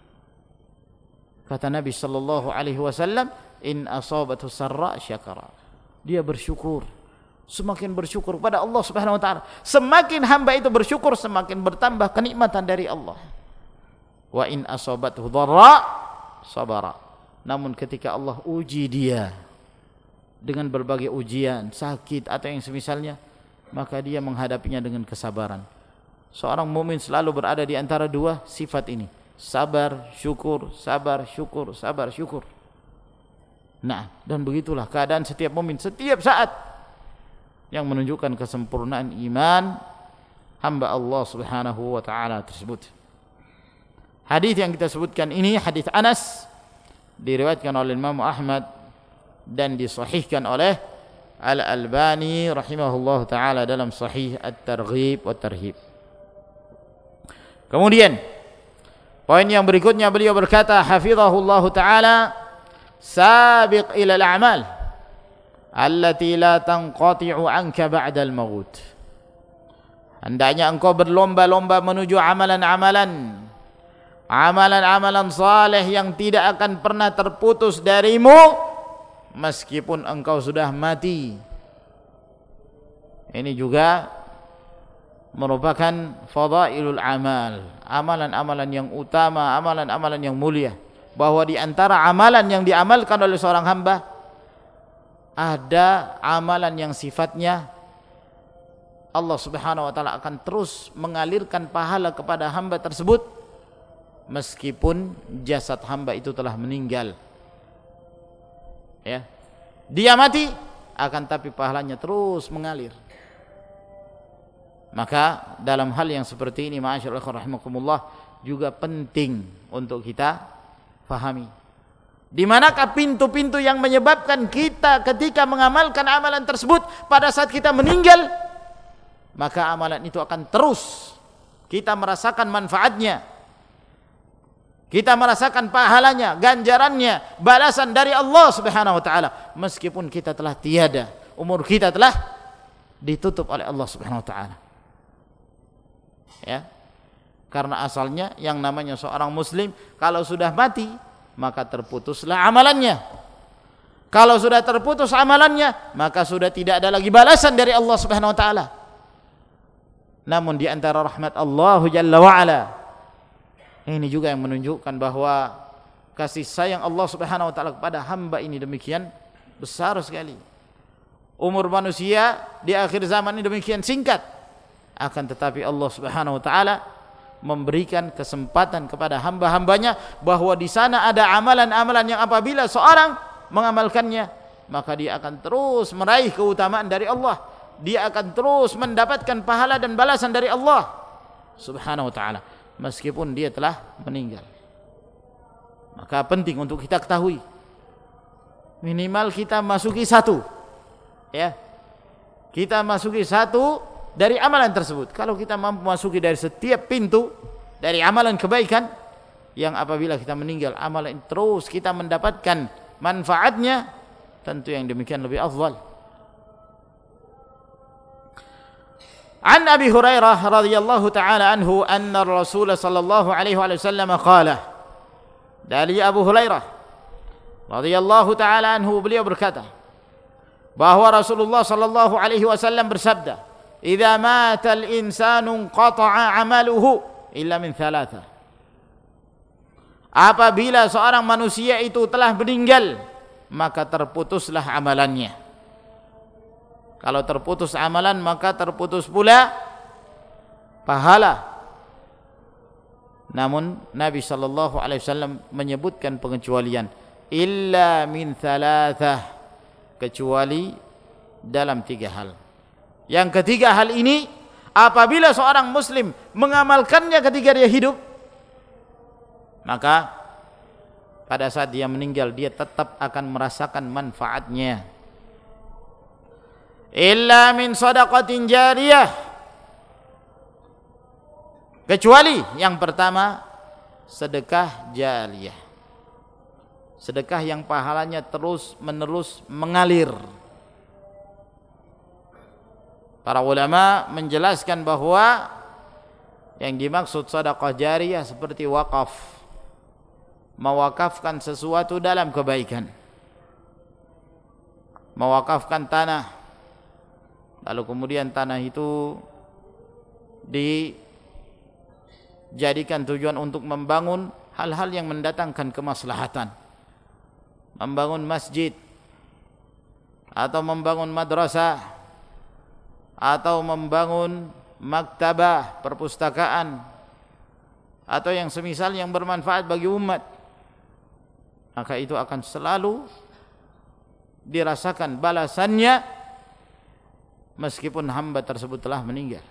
Kata Nabi sallallahu alaihi wasallam, in asabatu sarra syakara. Dia bersyukur. Semakin bersyukur kepada Allah Subhanahu wa taala, semakin hamba itu bersyukur, semakin bertambah kenikmatan dari Allah. Wa in asabathu dharra sabara. Namun ketika Allah uji dia dengan berbagai ujian, sakit atau yang semisalnya, maka dia menghadapinya dengan kesabaran. Seorang mukmin selalu berada di antara dua sifat ini, sabar, syukur, sabar, syukur, sabar, syukur. Nah, dan begitulah keadaan setiap mukmin setiap saat, yang menunjukkan kesempurnaan iman hamba Allah Subhanahu wa taala tersebut. Hadis yang kita sebutkan ini hadis Anas, diriwayatkan oleh Imam Ahmad dan disahihkan oleh Al-Albani rahimahullah taala dalam Sahih At-Targhib wa Tarhib. Kemudian poin yang berikutnya beliau berkata, hafizahullah taala, sabiq ila al-a'mal allati la tanqati'u anka ba'da al-maut. Hendaknya engkau berlomba-lomba menuju amalan-amalan amalan-amalan saleh yang tidak akan pernah terputus darimu meskipun engkau sudah mati. Ini juga merupakan fadailul amal, amalan-amalan yang utama, amalan-amalan yang mulia. Bahwa di antara amalan yang diamalkan oleh seorang hamba ada amalan yang sifatnya Allah Subhanahu wa taala akan terus mengalirkan pahala kepada hamba tersebut meskipun jasad hamba itu telah meninggal. Ya. Dia mati akan tapi pahalanya terus mengalir. Maka dalam hal yang seperti ini ma'asyiral ikhwan rahimakumullah juga penting untuk kita fahami. Di manakah pintu-pintu yang menyebabkan kita ketika mengamalkan amalan tersebut pada saat kita meninggal, maka amalan itu akan terus kita merasakan manfaatnya, kita merasakan pahalanya, ganjarannya, balasan dari Allah Subhanahu wa taala meskipun kita telah tiada, umur kita telah ditutup oleh Allah Subhanahu wa taala. Ya. Karena asalnya yang namanya seorang muslim kalau sudah mati maka terputuslah amalannya. Kalau sudah terputus amalannya maka sudah tidak ada lagi balasan dari Allah Subhanahu wa taala. Namun di antara rahmat Allah Jalla wa ala, ini juga yang menunjukkan bahwa kasih sayang Allah Subhanahu wa taala kepada hamba ini demikian besar sekali. Umur manusia di akhir zaman ini demikian singkat, akan tetapi Allah Subhanahu wa taala memberikan kesempatan kepada hamba-hambanya bahwa di sana ada amalan-amalan yang apabila seorang mengamalkannya maka dia akan terus meraih keutamaan dari Allah, dia akan terus mendapatkan pahala dan balasan dari Allah Subhanahu wa taala meskipun dia telah meninggal. Maka penting untuk kita ketahui minimal kita masuki satu, ya, kita masuki satu dari amalan tersebut. Kalau kita mampu masuki dari setiap pintu dari amalan kebaikan yang apabila kita meninggal amalan terus kita mendapatkan manfaatnya, tentu yang demikian lebih afdal. An Abi Hurairah radhiyallahu taala anhu anna Rasul sallallahu alaihi wasallam qala, dari Abu Hurairah radhiyallahu taala anhu beliau berkata bahwa Rasulullah sallallahu alaihi wasallam bersabda, "Idza mata al-insanu qata'a 'amaluhu illa min thalatha." Apabila seorang manusia itu telah meninggal, maka terputuslah amalannya. Kalau terputus amalan, maka terputus pula pahala. Namun Nabi sallallahu alaihi wasallam menyebutkan pengecualian, illa min thalathah, kecuali dalam tiga hal. Yang ketiga hal ini apabila seorang muslim mengamalkannya ketika dia hidup, maka pada saat dia meninggal dia tetap akan merasakan manfaatnya. Illa min shadaqatin jariyah, kecuali yang pertama sedekah jariyah, sedekah yang pahalanya terus menerus mengalir. Para ulama menjelaskan bahwa yang dimaksud sedekah jariyah seperti wakaf, mewakafkan sesuatu dalam kebaikan, mewakafkan tanah, lalu kemudian tanah itu dijadikan tujuan untuk membangun hal-hal yang mendatangkan kemaslahatan, membangun masjid atau membangun madrasah atau membangun maktabah, perpustakaan atau yang semisal yang bermanfaat bagi umat, maka itu akan selalu dirasakan balasannya meskipun hamba tersebut telah meninggal.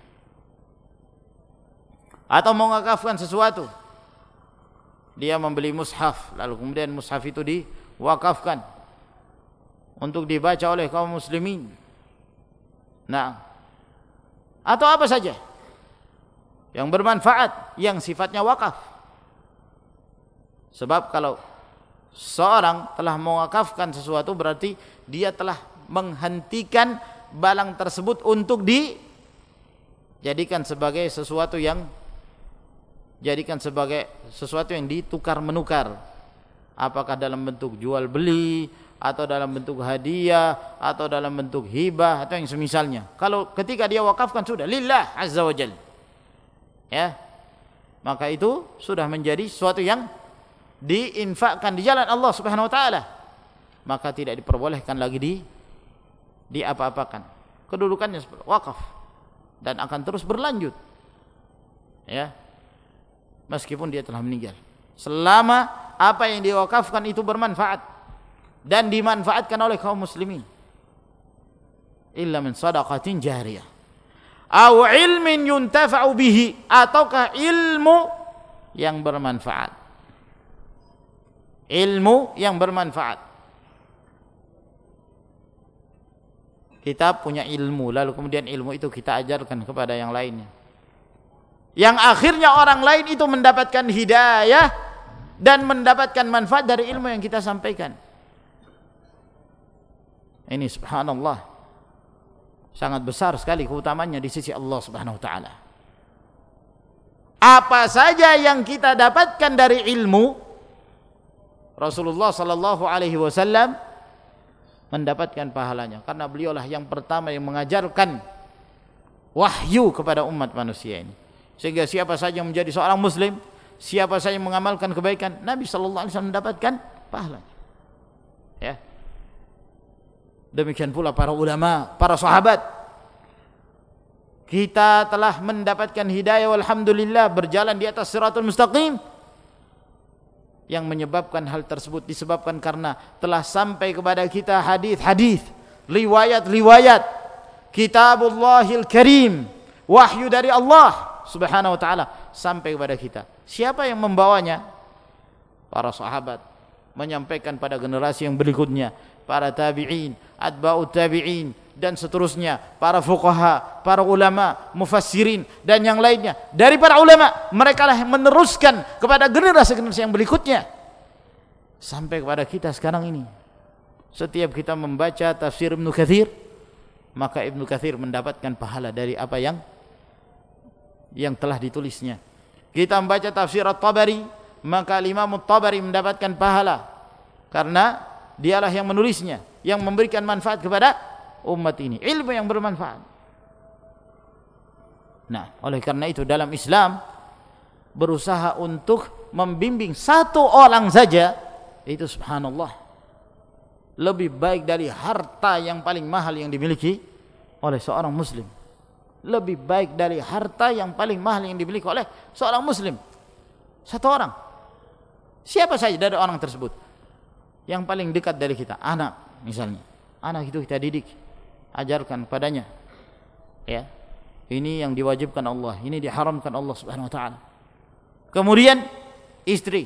Atau mewakafkan sesuatu, dia membeli mushaf lalu kemudian mushaf itu diwakafkan untuk dibaca oleh kaum muslimin. Nah, atau apa saja yang bermanfaat yang sifatnya wakaf. Sebab kalau seorang telah mewakafkan sesuatu berarti dia telah menghentikan barang tersebut untuk dijadikan sebagai sesuatu yang jadikan sebagai sesuatu yang ditukar menukar, apakah dalam bentuk jual beli atau dalam bentuk hadiah atau dalam bentuk hibah atau yang semisalnya. Kalau ketika dia wakafkan sudah lillah azza wajalla, ya, maka itu sudah menjadi sesuatu yang diinfakkan di jalan Allah Subhanahu wa taala, maka tidak diperbolehkan lagi di diapa-apakan. Kedudukannya seperti wakaf dan akan terus berlanjut, ya, meskipun dia telah meninggal, selama apa yang diwakafkan itu bermanfaat dan dimanfaatkan oleh kaum muslimin. Illa min sadaqatin jariyah aw ilmin yuntafa'u bihi, ataukah ilmu yang bermanfaat, ilmu yang bermanfaat. Kita punya ilmu, lalu kemudian ilmu itu kita ajarkan kepada yang lainnya, yang akhirnya orang lain itu mendapatkan hidayah dan mendapatkan manfaat dari ilmu yang kita sampaikan. Ini subhanallah, sangat besar sekali keutamanya di sisi Allah Subhanahu wa taala. Apa saja yang kita dapatkan dari ilmu, Rasulullah sallallahu alaihi wasallam mendapatkan pahalanya, karena beliaulah yang pertama yang mengajarkan wahyu kepada umat manusia ini. Sehingga siapa saja yang menjadi seorang muslim, siapa saja yang mengamalkan kebaikan, Nabi sallallahu alaihi wasallam mendapatkan pahalanya. Ya. Demikian pula para ulama, para sahabat. Kita telah mendapatkan hidayah walhamdulillah, berjalan di atas siratul mustaqim. Yang menyebabkan hal tersebut disebabkan karena telah sampai kepada kita hadis-hadis, riwayat-riwayat, Kitabullahil Karim, wahyu dari Allah Subhanahu wa taala sampai kepada kita. Siapa yang membawanya? Para sahabat menyampaikan pada generasi yang berikutnya, para tabi'in, atba'ut tabi'in, dan seterusnya, para fuqaha, para ulama, mufassirin, dan yang lainnya. Dari para ulama, mereka lah yang meneruskan kepada generasi-generasi yang berikutnya sampai kepada kita sekarang ini. Setiap kita membaca tafsir Ibnu Katsir, maka Ibnu Katsir mendapatkan pahala dari apa yang yang telah ditulisnya. Kita membaca tafsir At-Tabari, maka Imam At-Tabari mendapatkan pahala karena dialah yang menulisnya, yang memberikan manfaat kepada umat ini, ilmu yang bermanfaat. Nah, oleh karena itu dalam Islam berusaha untuk membimbing satu orang saja, itu subhanallah lebih baik dari harta yang paling mahal yang dimiliki oleh seorang muslim. Lebih baik dari harta yang paling mahal yang dimiliki oleh seorang muslim. Satu orang. Siapa saja dari orang tersebut yang paling dekat dari kita, anak misalnya. Anak itu kita didik, ajarkan padanya, ya, ini yang diwajibkan Allah, ini diharamkan Allah Subhanahu wa taala. Kemudian istri,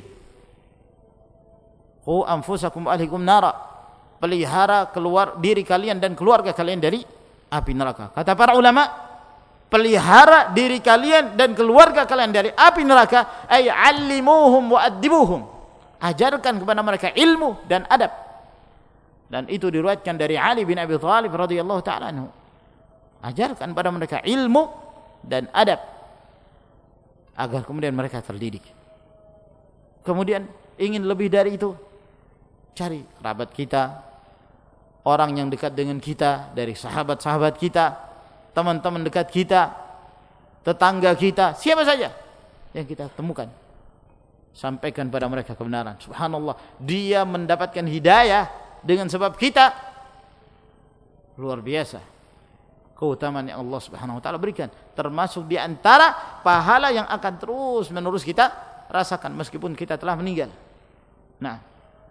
qu anfusakum ahlikum nara, pelihara keluar diri kalian dan keluarga kalian dari api neraka. Kata para ulama, pelihara diri kalian dan keluarga kalian dari api neraka, ay 'allimuhum wa addibuhum, ajarkan kepada mereka ilmu dan adab. Dan itu diriwayatkan dari Ali bin Abi Thalib radhiyallahu taala anhu. Ajarkan pada mereka ilmu dan adab agar kemudian mereka terdidik. Kemudian ingin lebih dari itu, cari kerabat kita, orang yang dekat dengan kita, dari sahabat-sahabat kita, teman-teman dekat kita, tetangga kita, siapa saja yang kita temukan, sampaikan pada mereka kebenaran. Subhanallah, dia mendapatkan hidayah dengan sebab kita. Luar biasa keutamaan yang Allah Subhanahu wa taala berikan, termasuk di antara pahala yang akan terus menerus kita rasakan meskipun kita telah meninggal. Nah,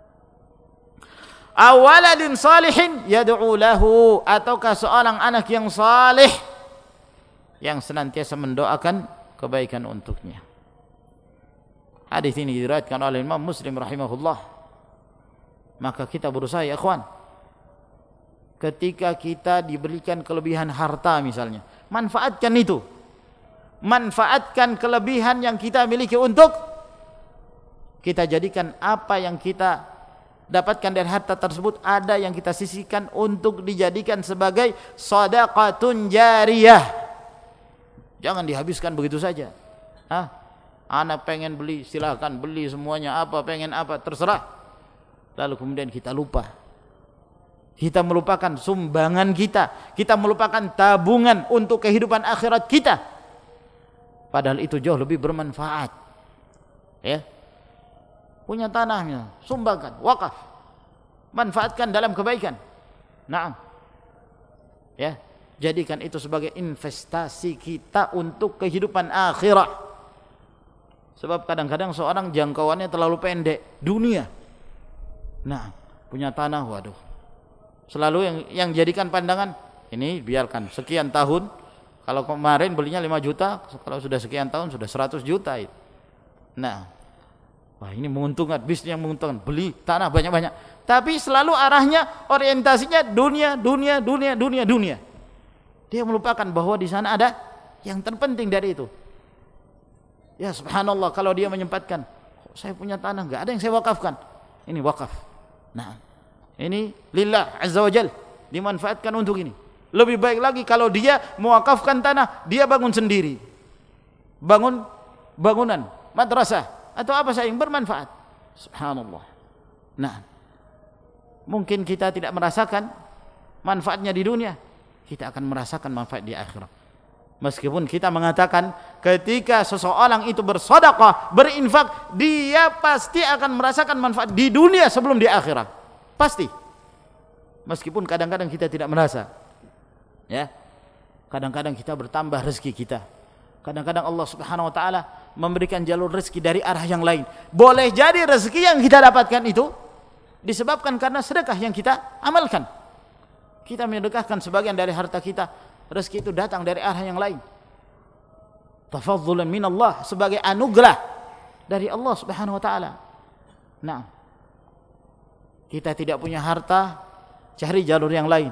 awaladin salihin yad'u lahu, ataukah seorang anak yang saleh yang senantiasa mendoakan kebaikan untuknya. Hadis ini diriwayatkan oleh Imam Muslim rahimahullah. Maka kita berusaha ya ikhwan, ketika kita diberikan kelebihan harta misalnya, manfaatkan itu, manfaatkan kelebihan yang kita miliki untuk kita jadikan apa yang kita dapatkan dari harta tersebut, ada yang kita sisihkan untuk dijadikan sebagai shadaqatun jariyah. Jangan dihabiskan begitu saja. Hah? Anak pengen beli, silahkan beli semuanya, apa pengen apa terserah. Lalu kemudian kita lupa kita melupakan sumbangan kita, kita melupakan tabungan untuk kehidupan akhirat kita, padahal itu jauh lebih bermanfaat. Ya, punya tanahnya, sumbangkan, wakaf, manfaatkan dalam kebaikan. Naam, ya, jadikan itu sebagai investasi kita untuk kehidupan akhirat. Sebab kadang-kadang seorang jangkauannya terlalu pendek, dunia. Nah, punya tanah, waduh, selalu yang yang jadikan pandangan ini biarkan sekian tahun. Kalau kemarin belinya lima juta, kalau sudah sekian tahun sudah seratus juta itu. Nah, wah ini menguntungkan, bisnis yang menguntungkan, beli tanah banyak-banyak. Tapi selalu arahnya, orientasinya dunia, dunia, dunia, dunia, dunia. Dia melupakan bahwa di sana ada yang terpenting dari itu. Ya subhanallah, kalau dia menyempatkan, saya punya tanah, enggak ada yang saya wakafkan. Ini wakaf. Nah, ini lillah azza wa jal, dimanfaatkan untuk ini. Lebih baik lagi kalau dia mewakafkan tanah, dia bangun sendiri, bangun bangunan, madrasah atau apa saja yang bermanfaat. Subhanallah. Nah, mungkin kita tidak merasakan manfaatnya di dunia, kita akan merasakan manfaat di akhirat. Meskipun kita mengatakan ketika seseorang itu bersedekah, berinfak, dia pasti akan merasakan manfaat di dunia sebelum di akhirat. Pasti. Meskipun kadang-kadang kita tidak merasa. Ya. Kadang-kadang kita bertambah rezeki kita. Kadang-kadang Allah Subhanahu wa taala memberikan jalur rezeki dari arah yang lain. Boleh jadi rezeki yang kita dapatkan itu disebabkan karena sedekah yang kita amalkan. Kita menyedekahkan sebagian dari harta kita, rezeki itu datang dari arah yang lain. Tafadzulan min Allah, sebagai anugerah dari Allah Subhanahu wa taala. Nah, kita tidak punya harta, cari jalur yang lain.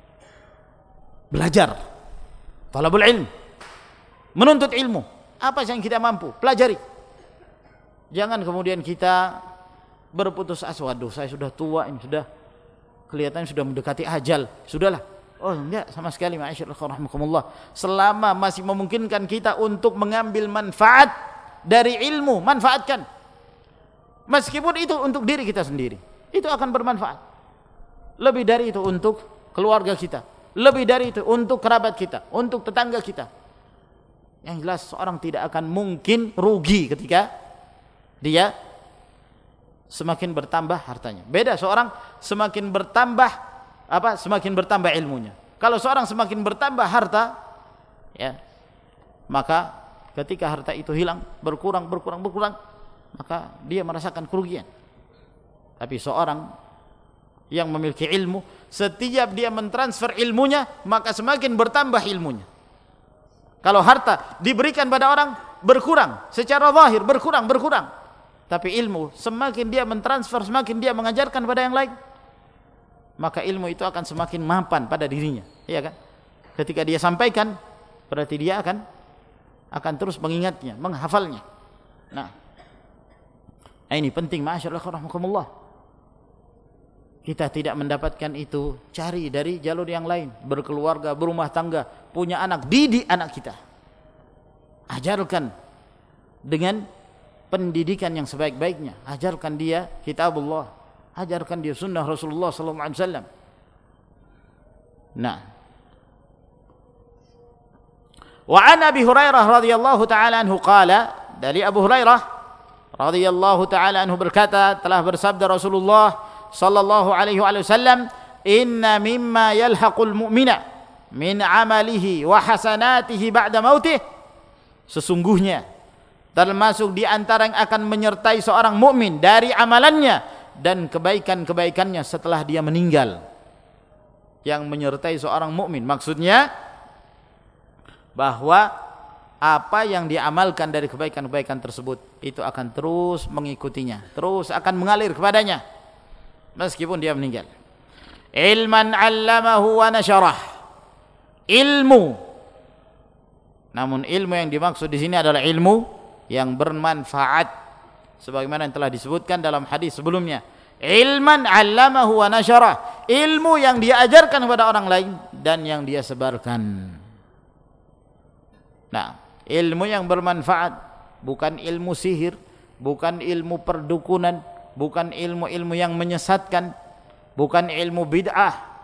Belajar, talabul ilm, menuntut ilmu. Apa yang kita mampu, pelajari. Jangan kemudian kita berputus asa, waduh saya sudah tua ini, sudah kelihatannya sudah mendekati ajal, sudahlah. Oh enggak, sama sekali ma'asyiral rahimakumullah. Selama masih memungkinkan kita untuk mengambil manfaat dari ilmu, manfaatkan. Meskipun itu untuk diri kita sendiri, itu akan bermanfaat. Lebih dari itu untuk keluarga kita, lebih dari itu untuk kerabat kita, untuk tetangga kita. Yang jelas seorang tidak akan mungkin rugi ketika dia semakin bertambah hartanya. Beda seorang semakin bertambah apa semakin bertambah ilmunya. Kalau seorang semakin bertambah harta, ya, maka ketika harta itu hilang, berkurang, berkurang, berkurang, maka dia merasakan kerugian. Tapi seorang yang memiliki ilmu, setiap dia mentransfer ilmunya, maka semakin bertambah ilmunya. Kalau harta diberikan pada orang, berkurang, secara zahir berkurang, berkurang. Tapi ilmu, semakin dia mentransfer, semakin dia mengajarkan pada yang lain, maka ilmu itu akan semakin mapan pada dirinya, ya kan? Ketika dia sampaikan, berarti dia akan akan terus mengingatnya, menghafalnya. Nah, ini penting, ma'asyiral rahimakumullah. Kita tidak mendapatkan itu, cari dari jalur yang lain. Berkeluarga, berumah tangga, punya anak, didik anak kita. Ajarkan dengan pendidikan yang sebaik-baiknya. Ajarkan dia kitabullah, ajarkan dia sunnah Rasulullah sallallahu alaihi wasallam. Nah, wa an Abi Hurairah radhiyallahu taala anhu qala, dari Abu Hurairah radhiyallahu taala anhu berkata, telah bersabda Rasulullah sallallahu alaihi wasallam, inna mimma yalhaqul mu'mina min amalihi wa hasanatihi ba'da mautih, sesungguhnya termasuk di antara yang akan menyertai seorang mukmin dari amalannya dan kebaikan-kebaikannya setelah dia meninggal. Yang menyertai seorang mukmin maksudnya bahwa apa yang diamalkan dari kebaikan-kebaikan tersebut itu akan terus mengikutinya, terus akan mengalir kepadanya meskipun dia meninggal. Ilman 'allamahu wa nasyarah, ilmu. Namun ilmu yang dimaksud di sini adalah ilmu yang bermanfaat, sebagaimana yang telah disebutkan dalam hadis sebelumnya. Ilman 'allamahu wa nasyarah, ilmu yang dia ajarkan kepada orang lain dan yang dia sebarkan. Nah, ilmu yang bermanfaat, bukan ilmu sihir, bukan ilmu perdukunan, bukan ilmu-ilmu yang menyesatkan, bukan ilmu bid'ah,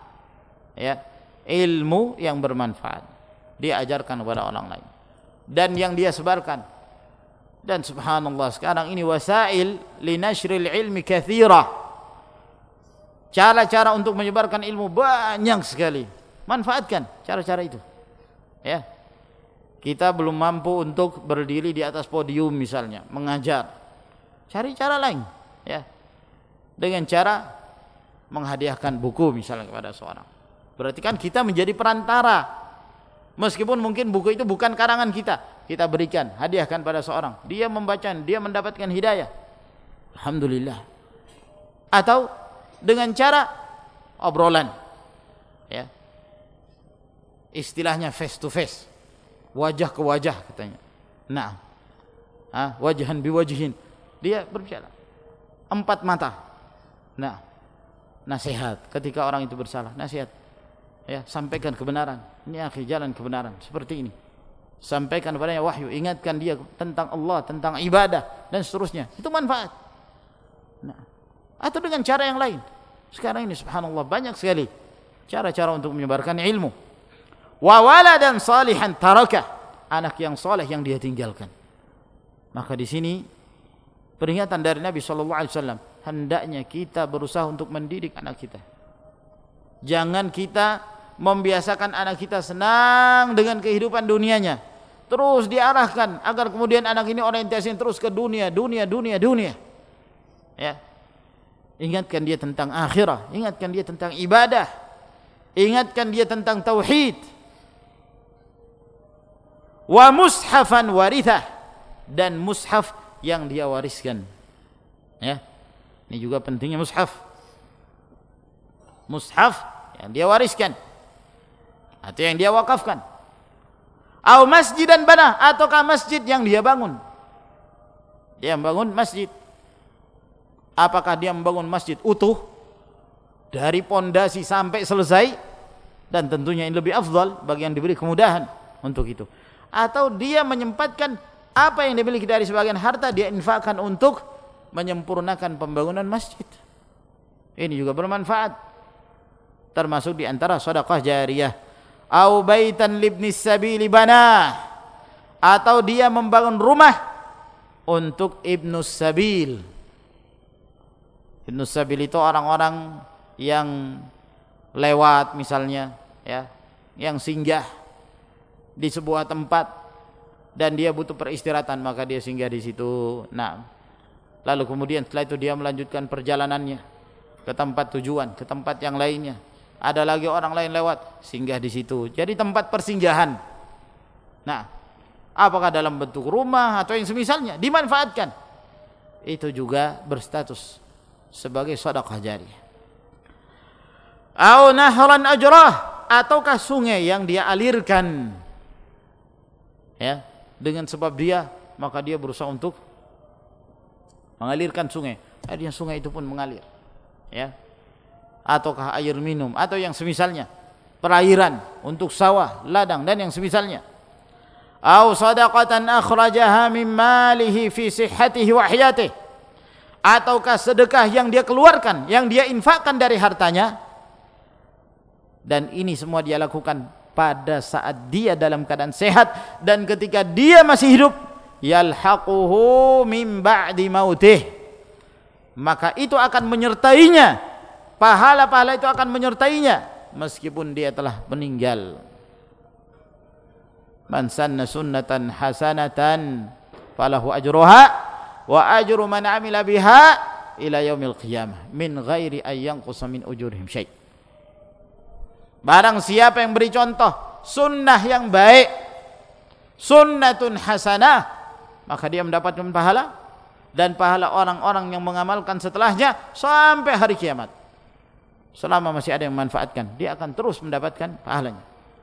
ya, ilmu yang bermanfaat dia ajarkan kepada orang lain dan yang dia sebarkan. Dan subhanallah sekarang ini wasail linashril ilmi katsira, cara-cara untuk menyebarkan ilmu banyak sekali. Manfaatkan cara-cara itu, ya. Kita belum mampu untuk berdiri di atas podium misalnya mengajar, cari cara lain, ya, dengan cara menghadiahkan buku misalnya kepada seorang. Berarti kan kita menjadi perantara, meskipun mungkin buku itu bukan karangan kita, kita berikan, hadiahkan pada seorang, dia membaca, dia mendapatkan hidayah, alhamdulillah. Atau dengan cara obrolan, ya, istilahnya face to face, wajah ke wajah katanya. Nah, ah, wajahan biwajihin, dia berbicara empat mata. Nah, nasihat ketika orang itu bersalah, nasihat, ya, sampaikan kebenaran. Ini akhi, jalan kebenaran seperti ini. Sampaikan kepadanya wahyu, ingatkan dia tentang Allah, tentang ibadah dan seterusnya. Itu manfaat. Nah, atau dengan cara yang lain. Sekarang ini subhanallah banyak sekali cara-cara untuk menyebarkan ilmu. Wa waladan salihan tarakah, anak yang saleh yang dia tinggalkan. Maka di sini peringatan dari Nabi sallallahu alaihi wasallam, hendaknya kita berusaha untuk mendidik anak kita. Jangan kita membiasakan anak kita senang dengan kehidupan dunianya, terus diarahkan agar kemudian anak ini orientasi terus ke dunia, dunia, dunia, dunia. Ya. Ingatkan dia tentang akhirah, ingatkan dia tentang ibadah, ingatkan dia tentang tauhid. Wa mushafan warithah, dan mushaf yang dia wariskan. Ya. Ini juga pentingnya mushaf. Mushaf yang dia wariskan atau yang dia wakafkan. Au masjidan bana, ataukah masjid yang dia bangun. Dia membangun masjid. Apakah dia membangun masjid utuh dari pondasi sampai selesai, dan tentunya ini lebih afdal bagi yang diberi kemudahan untuk itu. Atau dia menyempatkan apa yang dimiliki dari sebagian harta, dia infakkan untuk menyempurnakan pembangunan masjid. Ini juga bermanfaat, termasuk di antara sedekah jariyah. Au baitan libnis sabili bana, atau dia membangun rumah untuk ibnus sabil. Ibnus sabil itu orang-orang yang lewat misalnya, ya, yang singgah di sebuah tempat dan dia butuh peristirahatan, maka dia singgah di situ. Nah, lalu kemudian setelah itu dia melanjutkan perjalanannya ke tempat tujuan, ke tempat yang lainnya. Ada lagi orang lain lewat, singgah di situ. Jadi tempat persinggahan. Nah, apakah dalam bentuk rumah atau yang semisalnya, dimanfaatkan. Itu juga berstatus sebagai sedekah jariyah. Au nahran ajrah, ataukah sungai yang dia alirkan, ya, dengan sebab dia, maka dia berusaha untuk mengalirkan sungai. Akhirnya sungai itu pun mengalir, ya. Ataukah air minum atau yang semisalnya, perairan untuk sawah, ladang dan yang semisalnya. Au sadaqatan akhrajaha min malihi fi sihhatihi wa hayatihi, ataukah sedekah yang dia keluarkan, yang dia infakkan dari hartanya, dan ini semua dia lakukan pada saat dia dalam keadaan sehat dan ketika dia masih hidup. Yalhaquhu min ba'di mautih, maka itu akan menyertainya, pahala-pahala itu akan menyertainya meskipun dia telah meninggal. Man sanna sunnatan hasanatan falahu ajruha wa ajru man amila biha ila yaumil qiyamah min ghairi ay yanqusa min ujurihim syai'. Barang siapa yang beri contoh sunnah yang baik, sunnatun hasanah, maka dia mendapatkan pahala dan pahala orang-orang yang mengamalkan setelahnya sampai hari kiamat. Selama masih ada yang memanfaatkan, dia akan terus mendapatkan pahalanya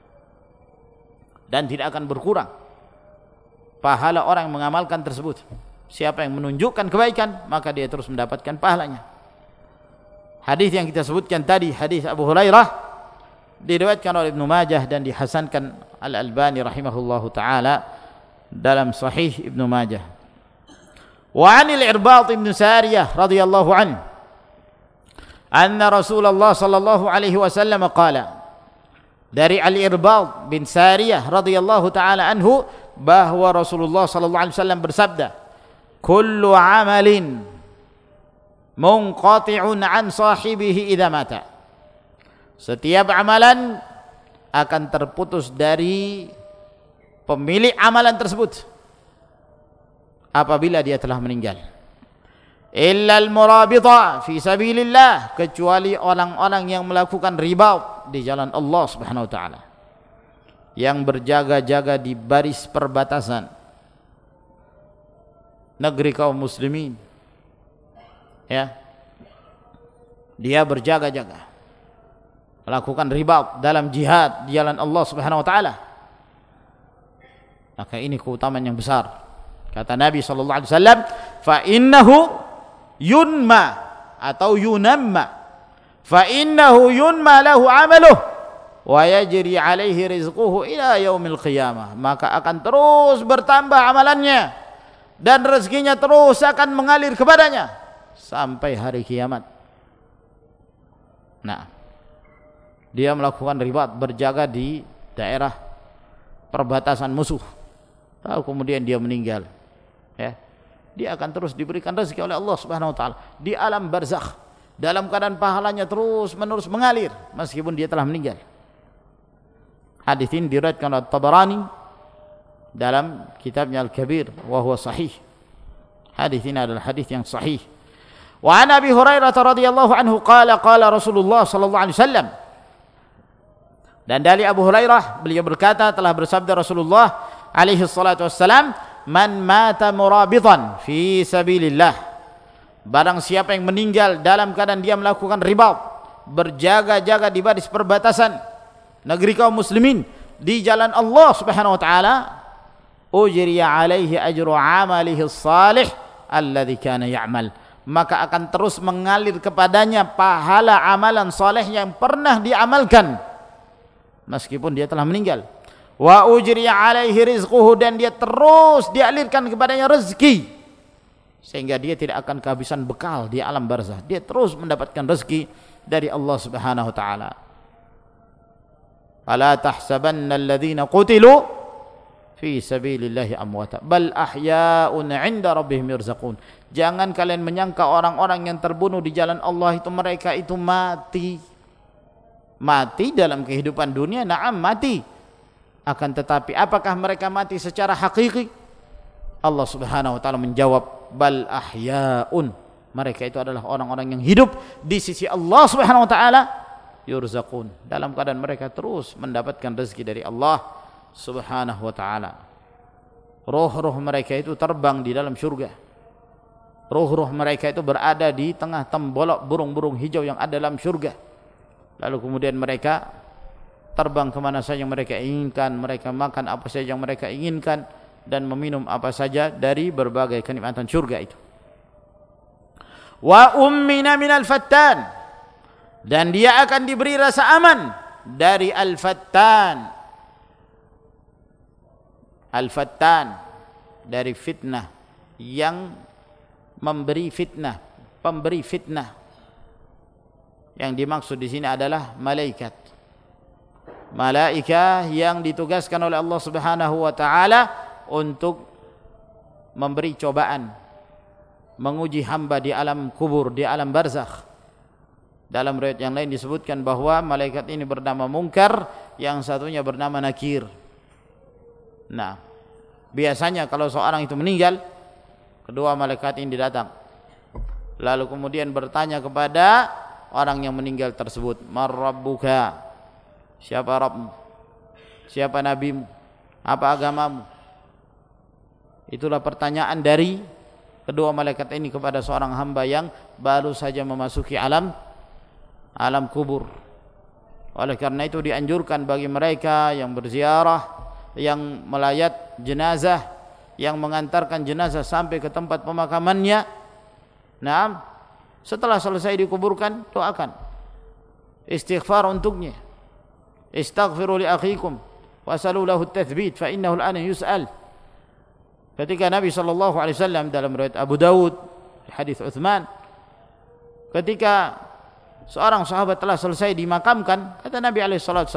dan tidak akan berkurang pahala orang yang mengamalkan tersebut. Siapa yang menunjukkan kebaikan, maka dia terus mendapatkan pahalanya. Hadis yang kita sebutkan tadi, hadis Abu Hurairah, diriwayatkan oleh Ibnu Majah dan dihasankan Al-Albani rahimahullahu taala dalam Sahih Ibnu Majah. Wa 'anil Irbad bin Sariyah radhiyallahu anhu anna Rasulullah sallallahu alaihi wasallam qala, dari Al-Irbad bin Sariyah radhiyallahu taala anhu bahwa Rasulullah sallallahu alaihi wasallam bersabda, "Kullu 'amalin munqati'un 'an sahibihi idza mata." Setiap amalan akan terputus dari pemilik amalan tersebut apabila dia telah meninggal. Illa al-murabita fi sabilillah, kecuali orang-orang yang melakukan ribat di jalan Allah Subhanahu wa taala, yang berjaga-jaga di baris perbatasan negeri kaum muslimin, ya, dia berjaga-jaga melakukan ribat dalam jihad di jalan Allah Subhanahu wa taala, maka ini keutamaan yang besar. Kata Nabi sallallahu alaihi wasallam, fa innahu yunma atau yunamma, fa innahu yunma lahu amaluh wa yajri alaihi rizquhu ila yaumil qiyamah, maka akan terus bertambah amalannya dan rezekinya terus akan mengalir kepadanya sampai hari kiamat. Nah, dia melakukan ribat, berjaga di daerah perbatasan musuh, lalu kemudian dia meninggal, ya, dia akan terus diberikan rezeki oleh Allah Subhanahu wa taala di alam barzakh dalam keadaan pahalanya terus menerus mengalir meskipun dia telah meninggal. Hadis ini diriwayatkan oleh Tabarani dalam kitabnya Al-Kabir wa huwa sahih. Hadis ini adalah hadis yang sahih. Wa an Abi Hurairah radhiyallahu anhu qala qala Rasulullah sallallahu alaihi wasallam, dan dari Abu Hurairah beliau berkata telah bersabda Rasulullah alaihi salatu wassalam, man mata murabitan fi sabilillah, barang siapa yang meninggal dalam keadaan dia melakukan ribat, berjaga-jaga di baris perbatasan negeri kaum muslimin di jalan Allah Subhanahu wa taala, ujriya alaihi ajru amalihi salih alladhi kana ya'mal, maka akan terus mengalir kepadanya pahala amalan saleh yang pernah diamalkan meskipun dia telah meninggal. Wa ujriya alaihi rizquhu, dan dia terus dialirkan kepadanya rezeki sehingga dia tidak akan kehabisan bekal di alam barzah, dia terus mendapatkan rezeki dari Allah Subhanahu wa taala. Ala tahsabanna alladhina qutilu fi sabilillahi amwata bal ahya'un 'inda rabbihim yurzaqun, jangan kalian menyangka orang-orang yang terbunuh di jalan Allah itu mereka itu mati. Mati dalam kehidupan dunia, na'am mati, akan tetapi apakah mereka mati secara hakiki? Allah Subhanahu wa taala menjawab, bal ahya'un, mereka itu adalah orang-orang yang hidup di sisi Allah Subhanahu wa taala, yurzaqun, dalam keadaan mereka terus mendapatkan rezeki dari Allah Subhanahu wa taala. Roh-roh mereka itu terbang di dalam surga. Roh-roh mereka itu berada di tengah tembolok burung-burung hijau yang ada dalam surga. Lalu kemudian mereka terbang kemana saja yang mereka inginkan, mereka makan apa saja yang mereka inginkan, dan meminum apa saja dari berbagai kenikmatan surga itu. Wa ummina minal fattan, dan dia akan diberi rasa aman dari al-fattan. Al-fattan dari fitnah, yang memberi fitnah, pemberi fitnah. Yang dimaksud di sini adalah malaikat. Malaikah yang ditugaskan oleh Allah Subhanahu wa taala untuk memberi cobaan, menguji hamba di alam kubur, di alam barzakh. Dalam riwayat yang lain disebutkan bahwa malaikat ini bernama Munkar, yang satunya bernama Nakir. Nah, biasanya kalau seorang itu meninggal, kedua malaikat ini datang, lalu kemudian bertanya kepada orang yang meninggal tersebut, "Man rabbuka?" Siapa Rabbmu? Siapa nabimu? Apa agamamu? Itulah pertanyaan dari kedua malaikat ini kepada seorang hamba yang baru saja memasuki alam alam kubur. Oleh karena itu dianjurkan bagi mereka yang berziarah, yang melayat jenazah, yang mengantarkan jenazah sampai ke tempat pemakamannya, nah, setelah selesai dikuburkan, doakan, istighfar untuknya. Istaghfiru li akhikum wasalu lahu at-tathbit fa innahu al-ana yus'al. Ketika Nabi sallallahu alaihi wasallam dalam riwayat Abu Dawud hadis Utsman, ketika seorang sahabat telah selesai dimakamkan, kata Nabi alaihi salatu wasallam,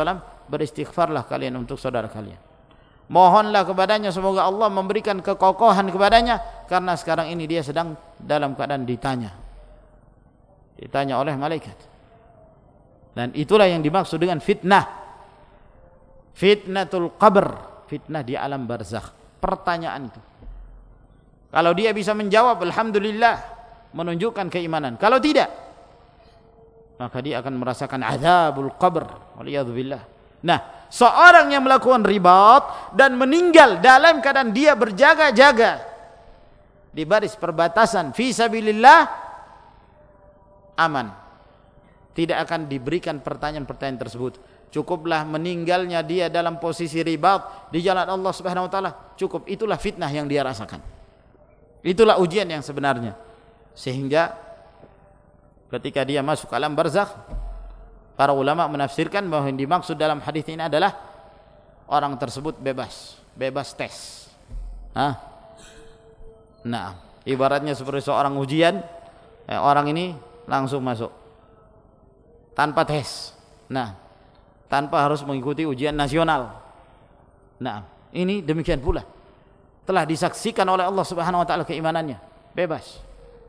beristighfarlah kalian untuk saudara kalian. Mohonlah kepadanya semoga Allah memberikan kekokohan kepadanya, karena sekarang ini dia sedang dalam keadaan ditanya. Ditanya oleh malaikat. Dan itulah yang dimaksud dengan fitnah. Fitnatul qabr, fitnah di alam barzakh. Pertanyaan itu. Kalau dia bisa menjawab, alhamdulillah, menunjukkan keimanan. Kalau tidak, maka dia akan merasakan azabul qabr. Waliyadzubillah. Nah, seorang yang melakukan ribat dan meninggal dalam keadaan dia berjaga-jaga di baris perbatasan fi sabilillah, aman. Tidak akan diberikan pertanyaan-pertanyaan tersebut. Cukuplah meninggalnya dia dalam posisi ribat di jalan Allah Subhanahu wa taala. Cukup, itulah fitnah yang dia rasakan. Itulah ujian yang sebenarnya. Sehingga ketika dia masuk alam barzakh, para ulama menafsirkan bahwa yang dimaksud dalam hadis ini adalah orang tersebut bebas, bebas tes. Hah? Nah, ibaratnya seperti seorang ujian, eh, orang ini langsung masuk tanpa tes. Nah, tanpa harus mengikuti ujian nasional. Nah, ini demikian pula telah disaksikan oleh Allah Subhanahu wa taala keimanannya, bebas.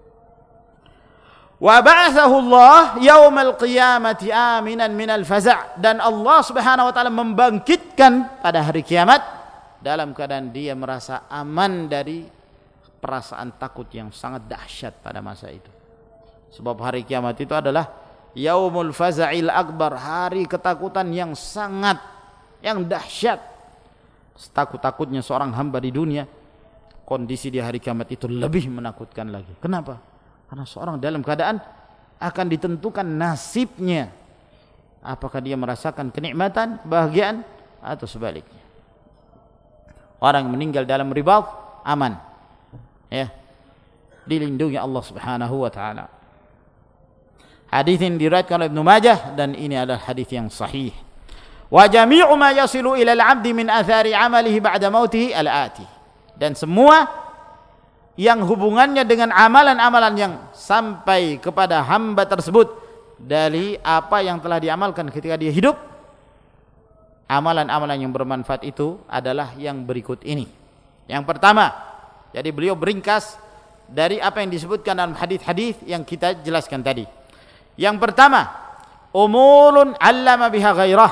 Wa ba'athahu Allah yaumal qiyamati aminan minal faza', dan Allah Subhanahu wa taala membangkitkan pada hari kiamat dalam keadaan dia merasa aman dari perasaan takut yang sangat dahsyat pada masa itu. Sebab hari kiamat itu adalah yaumul faza'il akbar, hari ketakutan yang sangat, yang dahsyat. Setakut-takutnya seorang hamba di dunia, kondisi di hari kiamat itu lebih menakutkan lagi. Kenapa? Karena seorang dalam keadaan akan ditentukan nasibnya. Apakah dia merasakan kenikmatan, kebahagiaan, atau sebaliknya. Orang yang meninggal dalam ribat aman, ya, dilindungi Allah Subhanahu wa taala. Hadis ini diriwayatkan oleh Ibnu Majah dan ini adalah hadis yang sahih. Wa jami'u ma yasilu ila al-'abdi min athari 'amalihi ba'da mautihi al-ati. Dan semua yang hubungannya dengan amalan-amalan yang sampai kepada hamba tersebut dari apa yang telah diamalkan ketika dia hidup, amalan-amalan yang bermanfaat itu adalah yang berikut ini. Yang pertama, jadi beliau beringkas dari apa yang disebutkan dalam hadis-hadis yang kita jelaskan tadi. Yang pertama, umurun 'allama biha ghairah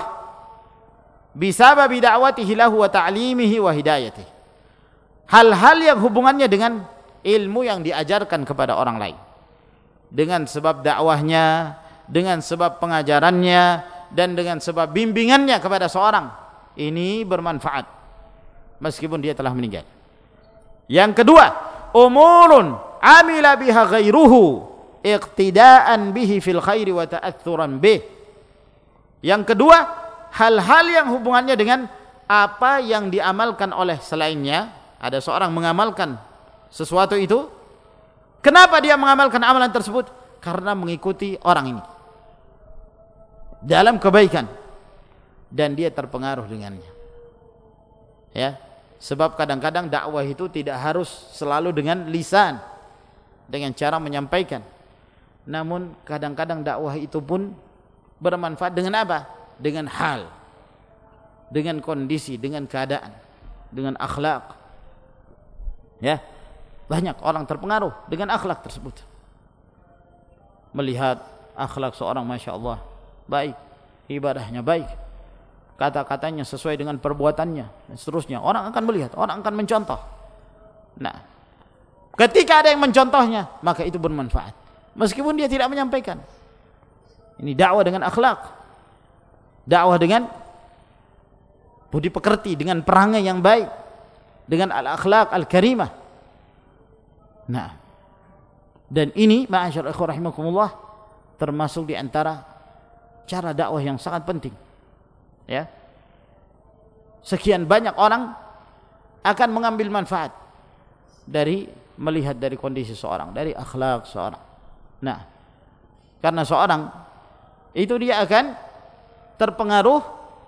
bisababi da'watihi lahu wa ta'limihi wa hidayatihi. Hal-hal yang hubungannya dengan ilmu yang diajarkan kepada orang lain, dengan sebab dakwahnya, dengan sebab pengajarannya, dan dengan sebab bimbingannya kepada seorang, ini bermanfaat meskipun dia telah meninggal. Yang kedua, umurun amila biha ghairuhu iqtidaan bihi fil khairi wa ta'athuran bih. Yang kedua, hal-hal yang hubungannya dengan apa yang diamalkan oleh selainnya. Ada seorang mengamalkan sesuatu itu, kenapa dia mengamalkan amalan tersebut? Karena mengikuti orang ini dalam kebaikan dan dia terpengaruh dengannya, ya. Sebab kadang-kadang dakwah itu tidak harus selalu dengan lisan, dengan cara menyampaikan, namun kadang-kadang dakwah itu pun bermanfaat dengan apa? Dengan hal, dengan kondisi, dengan keadaan, dengan akhlak, ya. Banyak orang terpengaruh dengan akhlak tersebut. Melihat akhlak seorang, Masya Allah, baik, ibadahnya baik, kata-katanya sesuai dengan perbuatannya, dan seterusnya. Orang akan melihat, orang akan mencontoh. Nah, ketika ada yang mencontohnya, maka itu bermanfaat, meskipun dia tidak menyampaikan. Ini dakwah dengan akhlak, dakwah dengan budi pekerti, dengan perangai yang baik, dengan al-akhlak al-karimah. Nah, dan ini ma'asyar ikhwah rahimakumullah termasuk di antara cara dakwah yang sangat penting, ya. Sekian banyak orang akan mengambil manfaat dari melihat dari kondisi seorang, dari akhlak seorang. Nah, karena seorang itu dia akan terpengaruh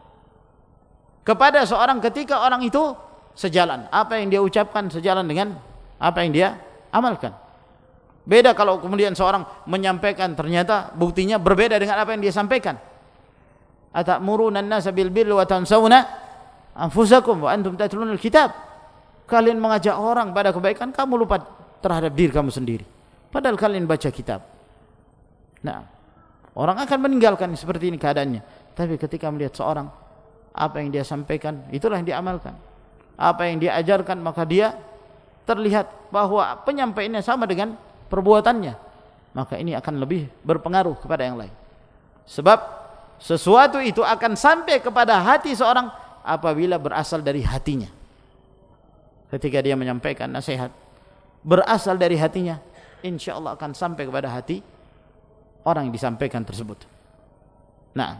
kepada seorang ketika orang itu sejalan, apa yang dia ucapkan sejalan dengan apa yang dia amalkan. Beda kalau kemudian seorang menyampaikan ternyata buktinya berbeda dengan apa yang dia sampaikan. Atamuruna an-nasa bil birri wa tansawna anfusakum wa antum tatlunal kitab. Kalian mengajak orang pada kebaikan, kamu lupa terhadap diri kamu sendiri. Padahal kalian baca kitab. Nah, orang akan meninggalkan seperti ini keadaannya. Tapi ketika melihat seorang, apa yang dia sampaikan, itulah yang diamalkan. Apa yang dia ajarkan, maka dia terlihat bahwa penyampaiannya sama dengan perbuatannya. Maka ini akan lebih berpengaruh kepada yang lain. Sebab sesuatu itu akan sampai kepada hati seorang apabila berasal dari hatinya. Ketika dia menyampaikan nasihat berasal dari hatinya, insya Allah akan sampai kepada hati orang yang disampaikan tersebut. Nah,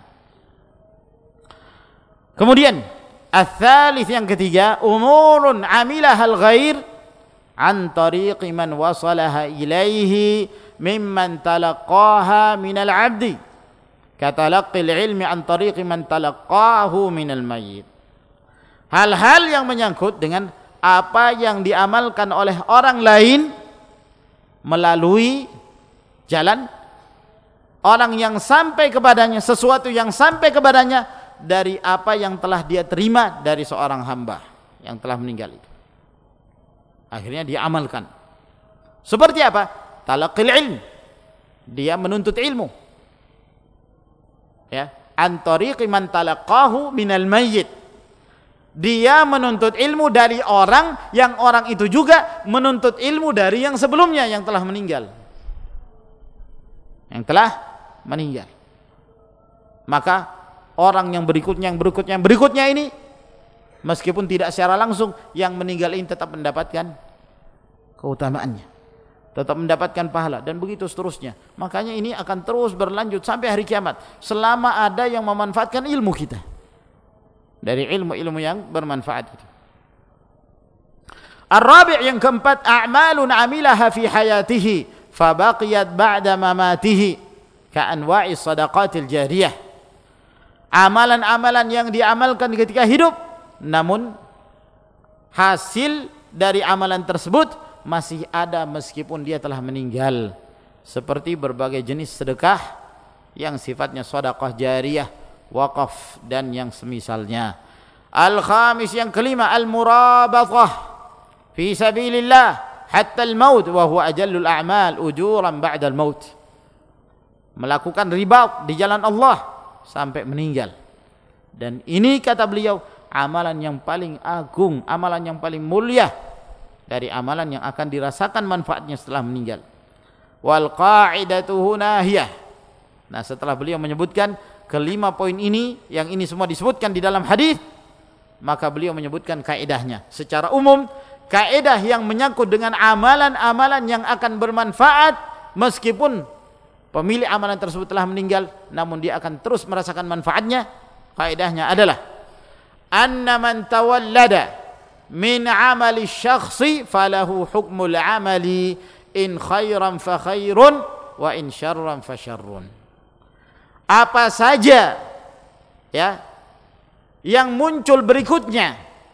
kemudian ats-tsalits yang ketiga, umurun amilahal ghair an tariqi man wasalaha ilaihi mimman talaqaha minal abdi katalaqqil ilmi an tariqi man talaqahu minal mayyit. Hal-hal yang menyangkut dengan apa yang diamalkan oleh orang lain melalui jalan orang yang sampai kepadanya, sesuatu yang sampai kepadanya dari apa yang telah dia terima dari seorang hamba yang telah meninggal itu. Akhirnya dia amalkan. Seperti apa? Talaqqil ilm. Dia menuntut ilmu. Ya, an tariqi man talaqahu minal mayyit. Dia menuntut ilmu dari orang yang orang itu juga menuntut ilmu dari yang sebelumnya yang telah meninggal. Yang telah meninggal. Maka orang yang berikutnya, yang berikutnya, yang berikutnya ini meskipun tidak secara langsung, yang meninggal ini tetap mendapatkan keutamaannya, tetap mendapatkan pahala, dan begitu seterusnya. Makanya ini akan terus berlanjut sampai hari kiamat selama ada yang memanfaatkan ilmu kita dari ilmu-ilmu yang bermanfaat itu. Ar-rabi' yang keempat, a'malun amilaha fi hayatihi fabaqiyat ba'da mamatihi ka'anwa'i sadaqatil jariyah. Amalan-amalan yang diamalkan ketika hidup namun hasil dari amalan tersebut masih ada meskipun dia telah meninggal, seperti berbagai jenis sedekah yang sifatnya sedekah jariyah, wakaf dan yang semisalnya. Al-khamis yang kelima, al-murabathah fi sabilillah hatta al-maut wa huwa ajallul a'mal ujuran ba'da al-maut. Melakukan ribat di jalan Allah sampai meninggal. Dan ini kata beliau amalan yang paling agung, amalan yang paling mulia dari amalan yang akan dirasakan manfaatnya setelah meninggal. Wal qa'idatu hunahiyah. Nah, setelah beliau menyebutkan kelima poin ini, yang ini semua disebutkan di dalam hadis, maka beliau menyebutkan kaidahnya. Secara umum, kaidah yang menyangkut dengan amalan-amalan yang akan bermanfaat meskipun pemilik amalan tersebut telah meninggal, namun dia akan terus merasakan manfaatnya. Kaidahnya adalah anna man tawallada min amali syakhsi falahu hukmul amali in khairan fa khairun wa in syarran fa syarrun. Apa saja ya yang muncul berikutnya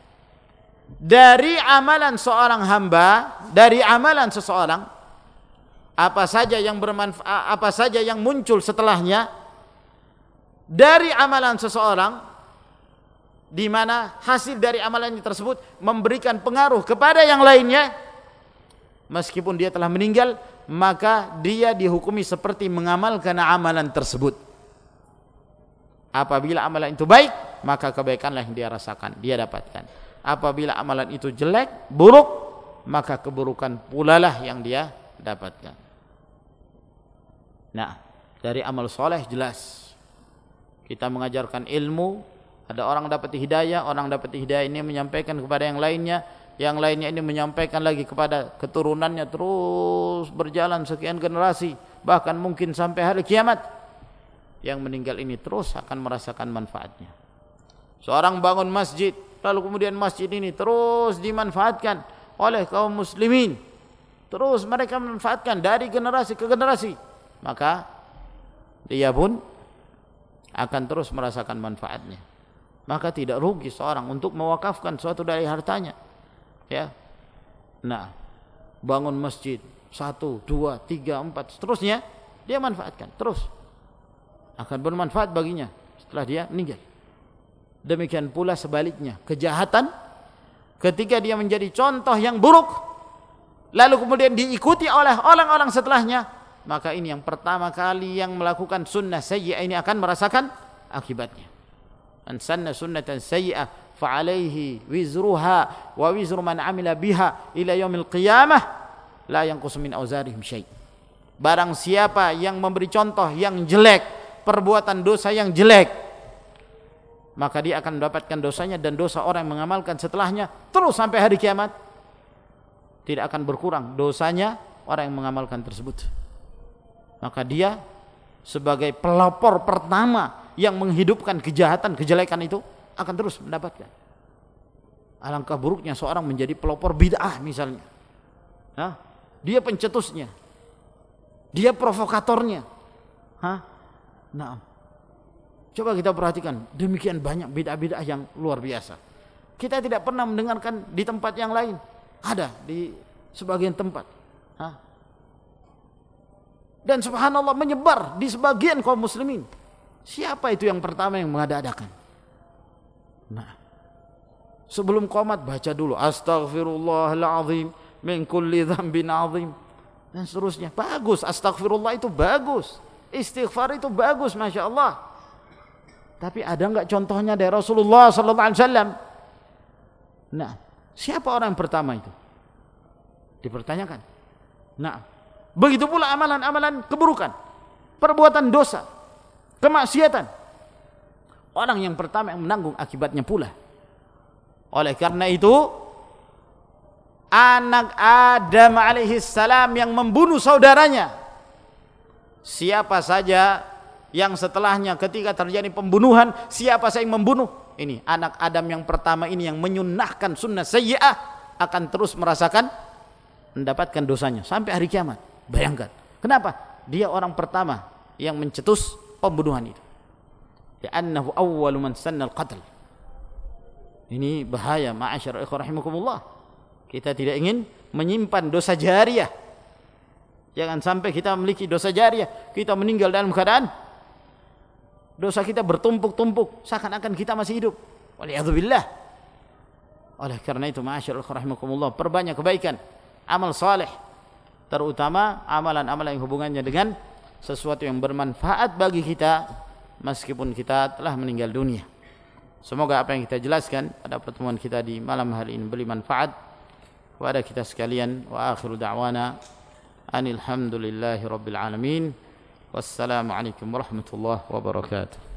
dari amalan seorang hamba, dari amalan seseorang, apa saja yang bermanfaat, apa saja yang muncul setelahnya dari amalan seseorang, di mana hasil dari amalan tersebut memberikan pengaruh kepada yang lainnya, meskipun dia telah meninggal, maka dia dihukumi seperti mengamalkan amalan tersebut. Apabila amalan itu baik, maka kebaikanlah yang dia rasakan, dia dapatkan. Apabila amalan itu jelek, buruk, maka keburukan pula lah yang dia dapatkan. Nah, dari amal soleh jelas kita mengajarkan ilmu, ada orang dapat hidayah, orang dapat hidayah ini menyampaikan kepada yang lainnya, yang lainnya ini menyampaikan lagi kepada keturunannya, terus berjalan sekian generasi, bahkan mungkin sampai hari kiamat. Yang meninggal ini terus akan merasakan manfaatnya. Seorang bangun masjid, lalu kemudian masjid ini terus dimanfaatkan oleh kaum muslimin, terus mereka memanfaatkan dari generasi ke generasi, maka dia pun akan terus merasakan manfaatnya. Maka tidak rugi seorang untuk mewakafkan suatu dari hartanya, ya. Nah, bangun masjid satu, dua, tiga, empat, seterusnya dia manfaatkan terus, akan bermanfaat baginya setelah dia meninggal. Demikian pula sebaliknya, kejahatan ketika dia menjadi contoh yang buruk lalu kemudian diikuti oleh orang-orang setelahnya, maka ini yang pertama kali yang melakukan sunnah sayyi'ah ini akan merasakan akibatnya. Man sanna sunnatan sayyi'ah fa alaihi wizruha wa wizru man amila biha ila yaumil qiyamah la yanqusu min auzarihim syai'. Barang siapa yang memberi contoh yang jelek, perbuatan dosa yang jelek, maka dia akan mendapatkan dosanya dan dosa orang yang mengamalkan setelahnya terus sampai hari kiamat. Tidak akan berkurang dosanya orang yang mengamalkan tersebut. Maka dia sebagai pelopor pertama yang menghidupkan kejahatan, kejelekan itu akan terus mendapatkan. Alangkah buruknya seorang menjadi pelopor bid'ah misalnya. Hah? Dia pencetusnya, dia provokatornya. Hah? Nah, coba kita perhatikan, demikian banyak bid'ah-bid'ah yang luar biasa. Kita tidak pernah mendengarkan di tempat yang lain. Ada di sebagian tempat. Hah? Dan subhanallah menyebar di sebagian kaum muslimin. Siapa itu yang pertama yang mengada-adakan? Nah, sebelum qomat baca dulu astaghfirullahaladzim min kulli dzambin azim dan seterusnya. Bagus, astaghfirullah itu bagus, istighfar itu bagus, masya Allah. Tapi ada enggak contohnya dari Rasulullah sallallahu alaihi wasallam? Nah, siapa orang yang pertama itu? Dipertanyakan. Nah, begitu pula amalan-amalan keburukan, perbuatan dosa, kemaksiatan. Orang yang pertama yang menanggung akibatnya pula. Oleh karena itu, anak Adam alaihi salam yang membunuh saudaranya, siapa saja yang setelahnya ketika terjadi pembunuhan, siapa saja yang membunuh, ini anak Adam yang pertama ini yang menyunnahkan sunnah sayyi'ah akan terus merasakan mendapatkan dosanya sampai hari kiamat. Bayangkan, kenapa? Dia orang pertama yang mencetus pembunuhan itu. Li'annahu awwalu man sanna al-qatl. Ini bahaya, ma'asyar ikhwan rahimakumullah. Kita tidak ingin menyimpan dosa jariah. Jangan sampai kita memiliki dosa jariah, kita meninggal dalam keadaan dosa kita bertumpuk-tumpuk seakan-akan kita masih hidup. Waliyadzubillah. Oleh karena itu, ma'asyar ikhwan rahimakumullah, perbanyak kebaikan, amal saleh, terutama amalan-amalan yang hubungannya dengan sesuatu yang bermanfaat bagi kita meskipun kita telah meninggal dunia. Semoga apa yang kita jelaskan pada pertemuan kita di malam hari ini beri manfaat kepada kita sekalian. Wa akhiru da'wana anil hamdulillahi rabbil alamin. Wassalamu alaikum warahmatullahi wabarakatuh.